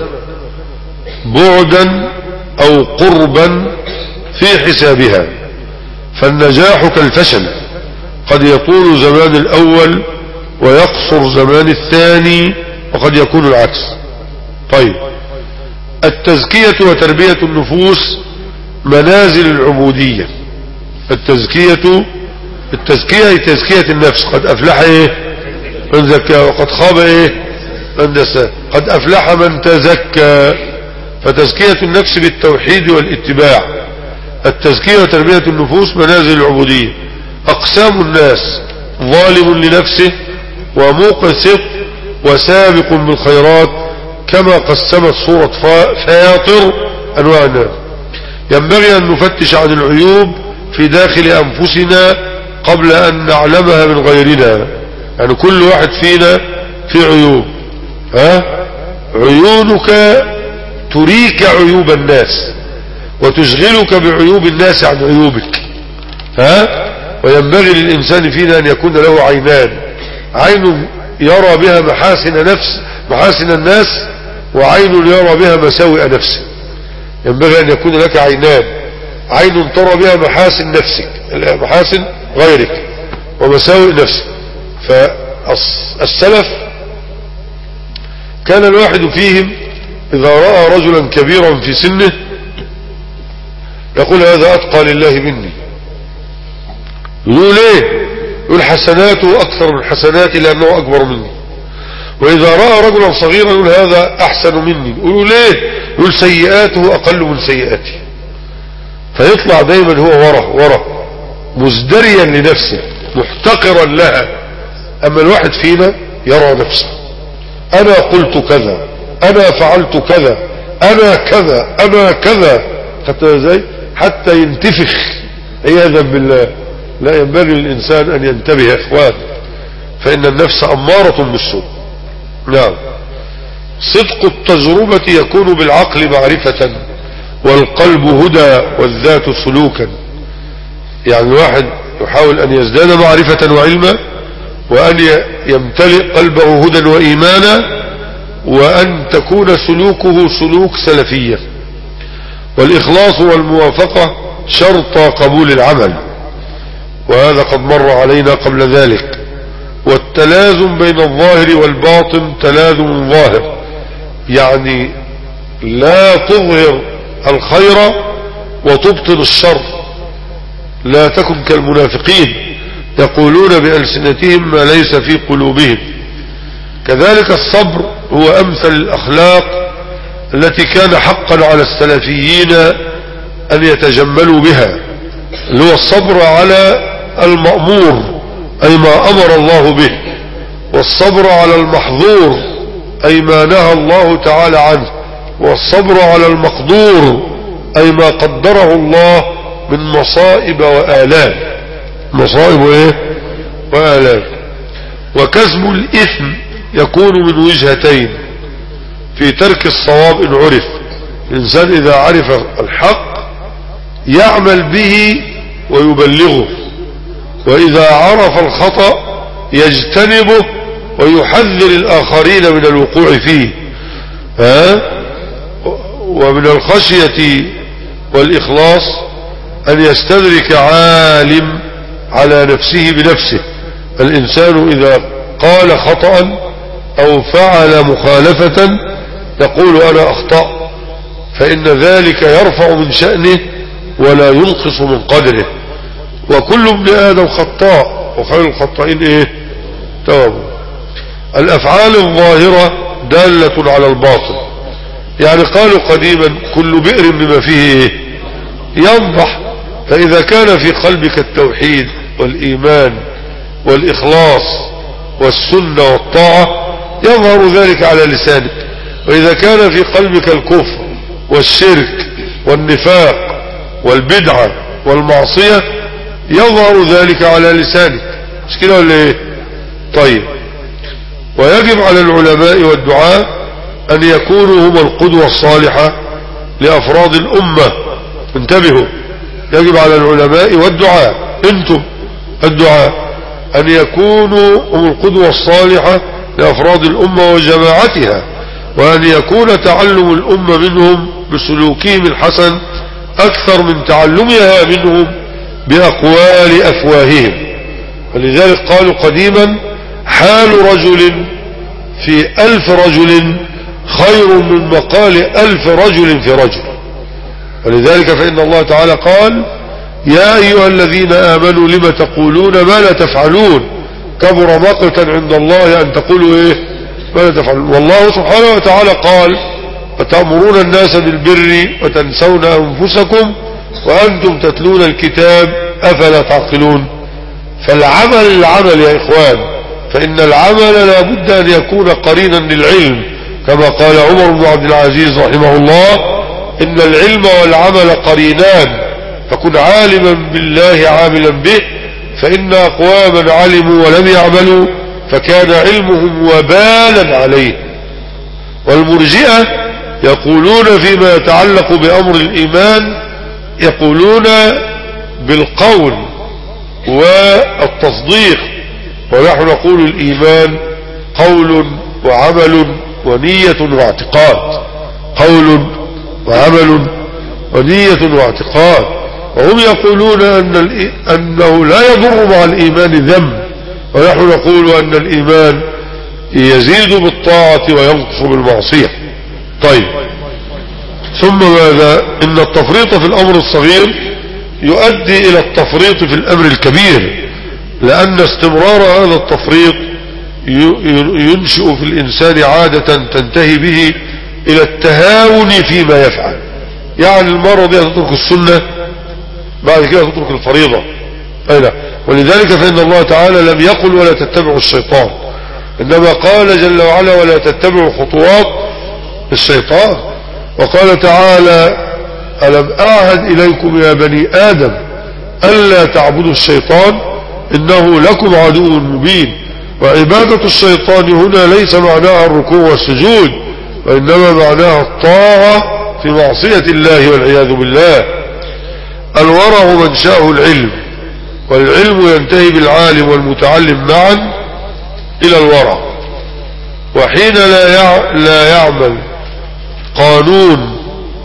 بعدا أو قربا في حسابها، فالنجاح كالفشل، قد يطول زمان الأول ويقصر زمان الثاني، وقد يكون العكس. طيب، التزكية وتربية النفوس منازل العبودية. التزكية التزكية هي تزكية النفس. قد أفلح إيه من زكى وقد خاب إيه من دسى. قد أفلح من تزكى. فتزكية النفس بالتوحيد والاتباع. التزكية وتربية النفوس منازل العبودية. أقسام الناس: ظالم لنفسه ومقسط وسابق بالخيرات، كما قسمت سورة فاطر أنواع الناس. ينبغي أن نفتش عن العيوب في داخل أنفسنا قبل أن نعلمها من غيرنا. يعني كل واحد فينا في عيوب. ها؟ عيونك تريك عيوب الناس وتشغلك بعيوب الناس عن عيوبك. ها؟ وينبغي للإنسان فينا أن يكون له عينان: عين يرى بها محاسن نفس محاسن الناس، وعين يرى بها مساوئ نفسه. ينبغي أن يكون لك عينان: عين ترى بها محاسن نفسك محاسن غيرك ومساوئ نفسك. فالسلف كان الواحد فيهم إذا رأى رجلا كبيرا في سنه يقول: هذا أتقى لله مني. يقول ليه؟ يقول: حسناته أكثر من حسناتي لأنه أكبر مني. وإذا رأى رجلا صغيرا يقول: هذا أحسن مني. يقول ليه؟ يقول: سيئاته أقل من سيئاتي. فيطلع دايما هو ورا ورا مزدريا لنفسه محتقرا لها. أما الواحد فينا يرى نفسه: أنا قلت كذا، أنا فعلت كذا، أنا كذا، أنا كذا، حتى ازاي حتى ينتفخ عياذا بالله. لا ينبغي للإنسان أن ينتبه يا إخوان، فإن النفس أمارة بالسوء. نعم. صدق التجربة يكون بالعقل معرفة، والقلب هدى، والذات سلوكا. يعني الواحد يحاول أن يزداد معرفة وعلما، وأن يمتلئ قلبه هدى وإيمانا، وأن تكون سلوكه سلوك سلفية. والإخلاص والموافقة شرط قبول العمل، وهذا قد مر علينا قبل ذلك. والتلازم بين الظاهر والباطن تلازم ظاهر، يعني لا تظهر الخير وتبطل الشر. لا تكن كالمنافقين يقولون بألسنتهم ما ليس في قلوبهم. كذلك الصبر هو أمثل الأخلاق التي كان حقا على السلفيين أن يتجملوا بها، اللي هو الصبر على المأمور أي ما أمر الله به، والصبر على المحظور أي ما نهى الله تعالى عنه، والصبر على المقدور أي ما قدره الله من مصائب وآلام. مصائب وإيه؟ وآلام. وكسب الإثم يكون من وجهتين: في ترك الصواب إن عرف. الإنسان إذا عرف الحق يعمل به ويبلغه، وإذا عرف الخطأ يجتنبه ويحذر الآخرين من الوقوع فيه. ها؟ ومن الخشية والإخلاص أن يستدرك عالم على نفسه بنفسه. الإنسان إذا قال خطأ أو فعل مخالفة يقول أنا أخطأ، فإن ذلك يرفع من شأنه ولا ينقص من قدره. وكل ابن آدم خطاء وخير الخطائين إيه؟ توابون. الأفعال الظاهرة دالة على الباطن، يعني قالوا قديما كل بئر بما فيه إيه؟ ينضح. فإذا كان في قلبك التوحيد والإيمان والإخلاص والسنة والطاعة يظهر ذلك على لسانك، وإذا كان في قلبك الكفر والشرك والنفاق والبدعة والمعصية يظهر ذلك على لسانك. مش كده ولا ايه؟ طيب. ويجب على العلماء والدعاء أن يكونوا هم القدوة الصالحة لأفراد الأمة. انتبهوا، يجب على العلماء والدعاء، انتم الدعاء، أن يكونوا هم القدوة الصالحة لأفراد الأمة وجماعتها، وأن يكون تعلم الأمة منهم بسلوكهم الحسن أكثر من تعلمها منهم بأقوال أفواههم. ولذلك قالوا قديما حال رجل في ألف رجل خير من مقال ألف رجل في رجل. ولذلك فإن الله تعالى قال يا أيها الذين آمنوا لم تقولون ما لا تفعلون كبر مقتا عند الله أن تقولوا إيه ما لا تفعلون. والله سبحانه وتعالى قال وتأمرون الناس بالبر وتنسون أنفسكم وأنتم تتلون الكتاب أفلا تعقلون. فالعمل العمل يا إخوان، فإن العمل لا بد أن يكون قرينا للعلم، كما قال عمر بن عبد العزيز رحمه الله إن العلم والعمل قرينان، فكن عالما بالله عاملا به، فإن أقواما علموا ولم يعملوا فكان علمهم وبالا عليه. والمرجئة يقولون فيما يتعلق بأمر الإيمان يقولون بالقول والتصديق، ونحن نقول الإيمان قول وعمل ونية واعتقاد، قول وعمل ونية واعتقاد. وهم يقولون أن أنه لا يضر مع الإيمان ذنب، ونحن نقول أن الإيمان يزيد بالطاعة وينقص بالمعصية. طيب، ثم ماذا؟ إن التفريط في الأمر الصغير يؤدي إلى التفريط في الأمر الكبير، لأن استمرار هذا التفريط ينشئ في الإنسان عادة تنتهي به إلى التهاون فيما يفعل. يعني المرة دي تترك السنة بعد كده تترك الفريضة. أي لا. ولذلك فإن الله تعالى لم يقل ولا تتبعوا الشيطان، إنما قال جل وعلا ولا تتبعوا خطوات الشيطان. وقال تعالى ألم أعهد إليكم يا بني آدم ألا تعبدوا الشيطان إنه لكم عدو مبين. وعبادة الشيطان هنا ليس معناها الركوع والسجود، وإنما معناها الطاعة في معصية الله والعياذ بالله. الورع منشأه العلم، والعلم ينتهي بالعالم والمتعلم معا إلى الورع. وحين لا لا يعمل قانون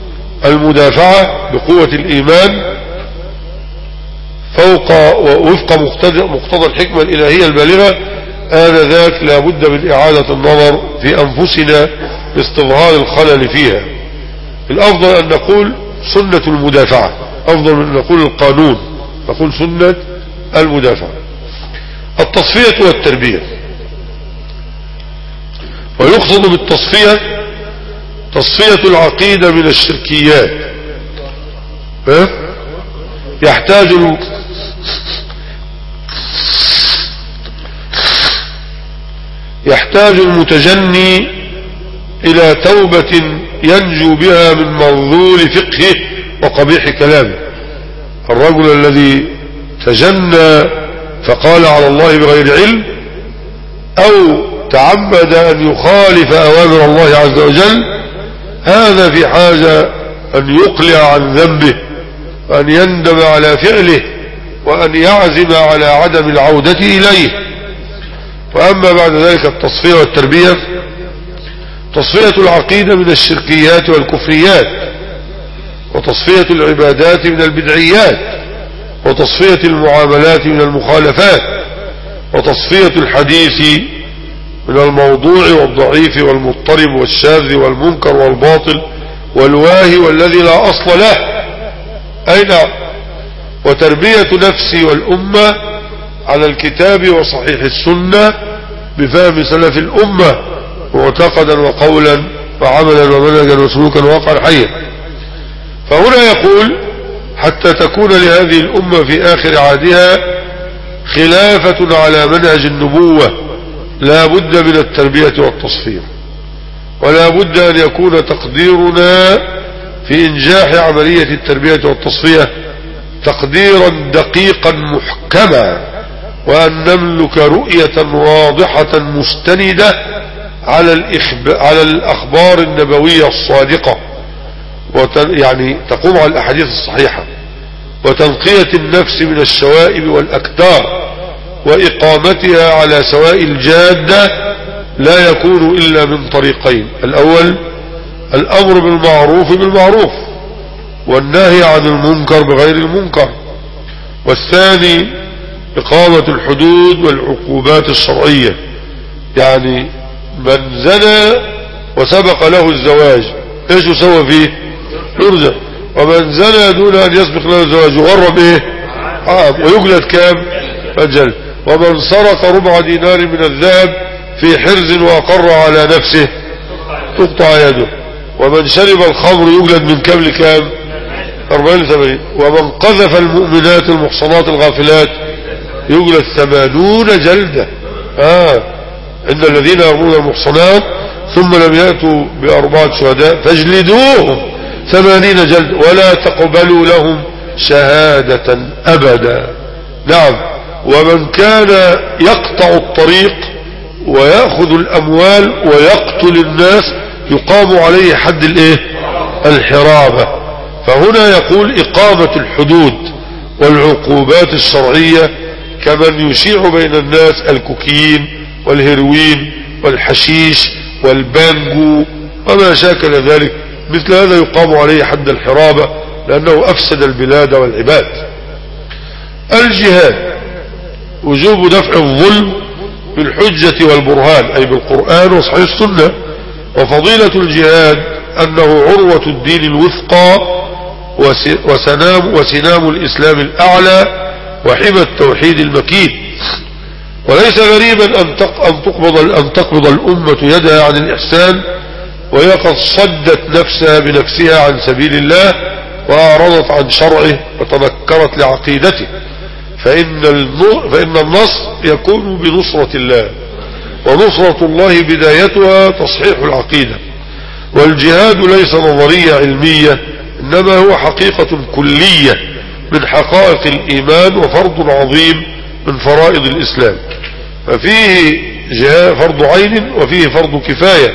المدافعة بقوة الإيمان فوق ووفق مقتضى الحكمة الإلهية البالغة، آنذاك لا بد من إعادة النظر في أنفسنا باستظهار الخلل فيها. الأفضل أن نقول سنة المدافعة، أفضل من أن نقول القانون، نقول سنة المدافعة. التصفية والتربية، ويقصد بالتصفية تصفية العقيدة من الشركيات. ها؟ يحتاج يحتاج المتجني إلى توبة ينجو بها من منظور فقهه وقبيح كلامه. الرجل الذي تجنى فقال على الله بغير علم أو تعمد أن يخالف أوامر الله عز وجل، هذا في حاجة أن يقلع عن ذنبه وأن يندم على فعله وأن يعزم على عدم العودة إليه. وأما بعد ذلك التصفية والتربية تصفية العقيدة من الشركيات والكفريات، وتصفية العبادات من البدعيات، وتصفية المعاملات من المخالفات، وتصفية الحديث من الموضوع والضعيف والمضطرب والشاذ والمنكر والباطل والواهي والذي لا أصل له، أي نعم، وتربية نفسي والأمة على الكتاب وصحيح السنة بفهم سلف الأمة معتقدا وقولا وعملا ومنهجا وسلوكا وواقعا حيا. فهنا يقول حتى تكون لهذه الأمة في آخر عهدها خلافة على منهج النبوة لا بد من التربية والتصفية، ولا بد أن يكون تقديرنا في إنجاح عملية التربية والتصفية تقديرا دقيقا محكما، وأن نملك رؤية واضحة مستندة على, على الأخبار النبوية الصادقة، يعني تقوم على الأحاديث الصحيحة، وتنقية النفس من الشوائب والأكدار، وإقامتها على سواء الجادة لا يكون إلا من طريقين: الأول الأمر بالمعروف بالمعروف، والنهي عن المنكر بغير المنكر، والثاني إقامة الحدود والعقوبات الشرعية. يعني من زنى وسبق له الزواج ايش يسوى فيه؟ يرجع. ومن زنى دون أن يسبق له الزواج يغرب ايه؟ عام ويجلد كام؟ أجل. ومن سرق ربع دينار من الذهب في حرز وأقر على نفسه تقطع يده. ومن شرب الخمر يجلد من كم لكام؟ أربعين ثمانين. ومن قذف المؤمنات المحصنات الغافلات يجلد ثمانون جلدة. آه إن الذين يرمون المحصنات ثم لم يأتوا بأربعة شهداء فاجلدوهم ثمانين جلد ولا تقبلوا لهم شهادة أبدا. نعم. ومن كان يقطع الطريق ويأخذ الأموال ويقتل الناس يقام عليه حد الايه؟ الحرابة. فهنا يقول إقامة الحدود والعقوبات الشرعية كمن يشيع بين الناس الكوكين والهيروين والحشيش والبانجو وما شاكل ذلك، مثل هذا يقام عليه حد الحرابة لأنه أفسد البلاد والعباد. الجهاد وجوب دفع الظلم بالحجة والبرهان أي بالقرآن وصحيح السنة. وفضيلة الجهاد أنه عروة الدين الوثقى وسنام, وسنام الإسلام الأعلى وحمى التوحيد المكين. وليس غريبا أن تقبض, أن تقبض الأمة يدها عن الإحسان وهي قد صدت نفسها بنفسها عن سبيل الله وأعرضت عن شرعه وتنكرت لعقيدته، فإن, فإن النصر يكون بنصرة الله، ونصرة الله بدايتها تصحيح العقيدة. والجهاد ليس نظرية علمية، إنما هو حقيقة كلية من حقائق الإيمان وفرض عظيم من فرائض الإسلام. ففيه جهاد فرض عين وفيه فرض كفاية،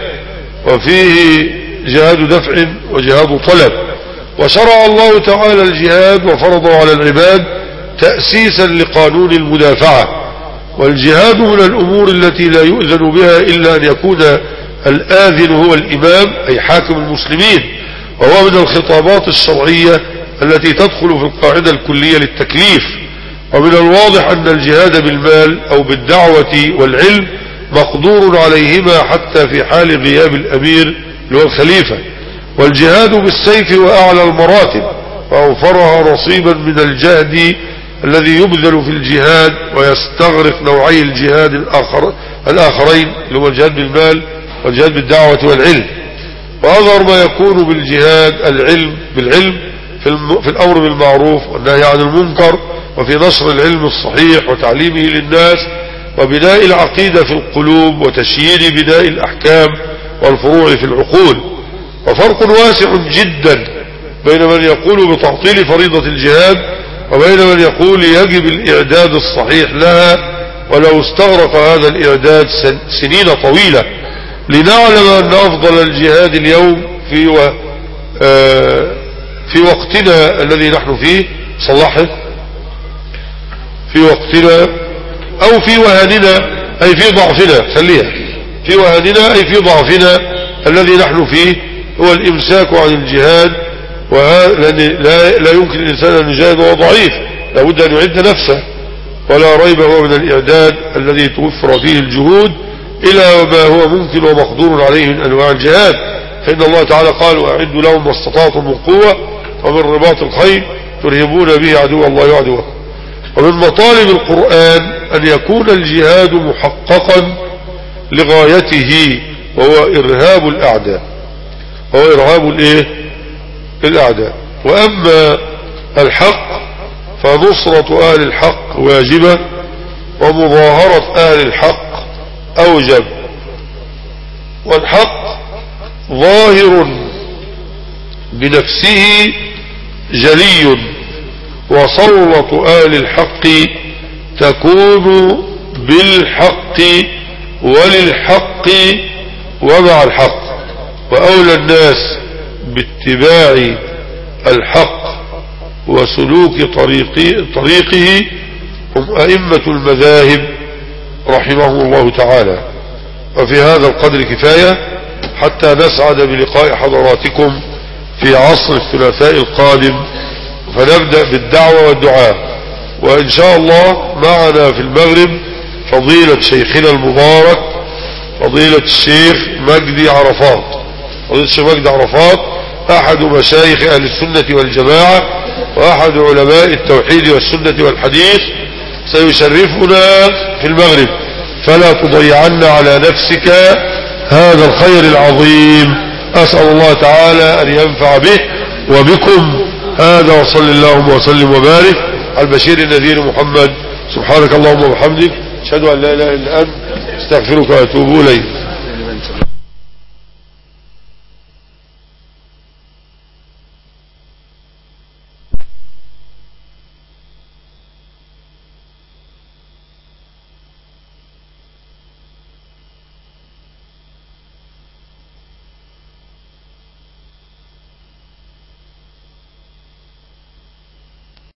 وفيه جهاد دفع وجهاد طلب. وشرع الله تعالى الجهاد وفرضه على العباد تأسيسا لقانون المدافعة. والجهاد من الأمور التي لا يؤذن بها إلا أن يكون الآذن هو الإمام أي حاكم المسلمين، وهو من الخطابات الشرعية التي تدخل في القاعدة الكلية للتكليف. ومن الواضح أن الجهاد بالمال أو بالدعوة والعلم مقدور عليهما حتى في حال غياب الأمير اللي هو الخليفة. والجهاد بالسيف وأعلى المراتب وأوفرها نصيبا من الجهد الذي يبذل في الجهاد ويستغرق نوعي الجهاد الآخر الآخرين اللي هو الجهاد بالمال والجهاد بالدعوة والعلم. وأظهر ما يكون بالجهاد العلم بالعلم في, الم... في الأمر بالمعروف والنهي عن المنكر، وفي نشر العلم الصحيح وتعليمه للناس، وبناء العقيدة في القلوب، وتشييد بناء الأحكام والفروع في العقول. وفرق واسع جدا بين من يقول بتعطيل فريضة الجهاد وبين من يقول يجب الإعداد الصحيح لها، ولو استغرق هذا الإعداد سنين طويلة. لنعلم أن أفضل الجهاد اليوم في و... آه في وقتنا الذي نحن فيه صلحه في وقتنا أو في وهننا أي في ضعفنا، خليها في وهننا أي في ضعفنا الذي نحن فيه هو الإمساك عن الجهاد، لا, لا يمكن الإنسان أن يجاهد وهو ضعيف، لابد أن يعد نفسه، ولا ريب هو من الإعداد الذي توفر فيه الجهود إلى ما هو ممكن ومقدور عليه من أنواع الجهاد. فإن الله تعالى قال وأعدوا لهم ما استطعتم من قوة ومن رباط الخيل ترهبون به عدو الله وعدوه. ومن مطالب القرآن أن يكون الجهاد محققا لغايته، وهو إرهاب الأعداء، وهو إرهاب الإيه؟ الأعداء. وأما الحق فنصرة أهل الحق واجبة، ومظاهرة أهل الحق أوجب. والحق ظاهر بنفسه جلي، وصولة أهل الحق تكون بالحق وللحق ومع الحق. وأولى الناس باتباع الحق وسلوك طريقه, طريقه هم أئمة المذاهب رحمهم الله تعالى. وفي هذا القدر كفاية حتى نسعد بلقاء حضراتكم في عصر الثلاثاء القادم، فنبدأ بالدعوة والدعاء. وإن شاء الله معنا في المغرب فضيلة شيخنا المبارك فضيلة الشيخ مجدي عرفات. فضيلة الشيخ مجدي عرفات أحد مشايخ أهل السنة والجماعة، وأحد علماء التوحيد والسنة والحديث، سيشرفنا في المغرب، فلا تضيعن على نفسك هذا الخير العظيم. أسأل الله تعالى أن ينفع به وبكم. هذا وصل اللهم وسلم وبارك على البشير النذير محمد. سبحانك اللهم وبحمدك، أشهد أن لا إله إلا أنت، استغفرك وأتوب إليك.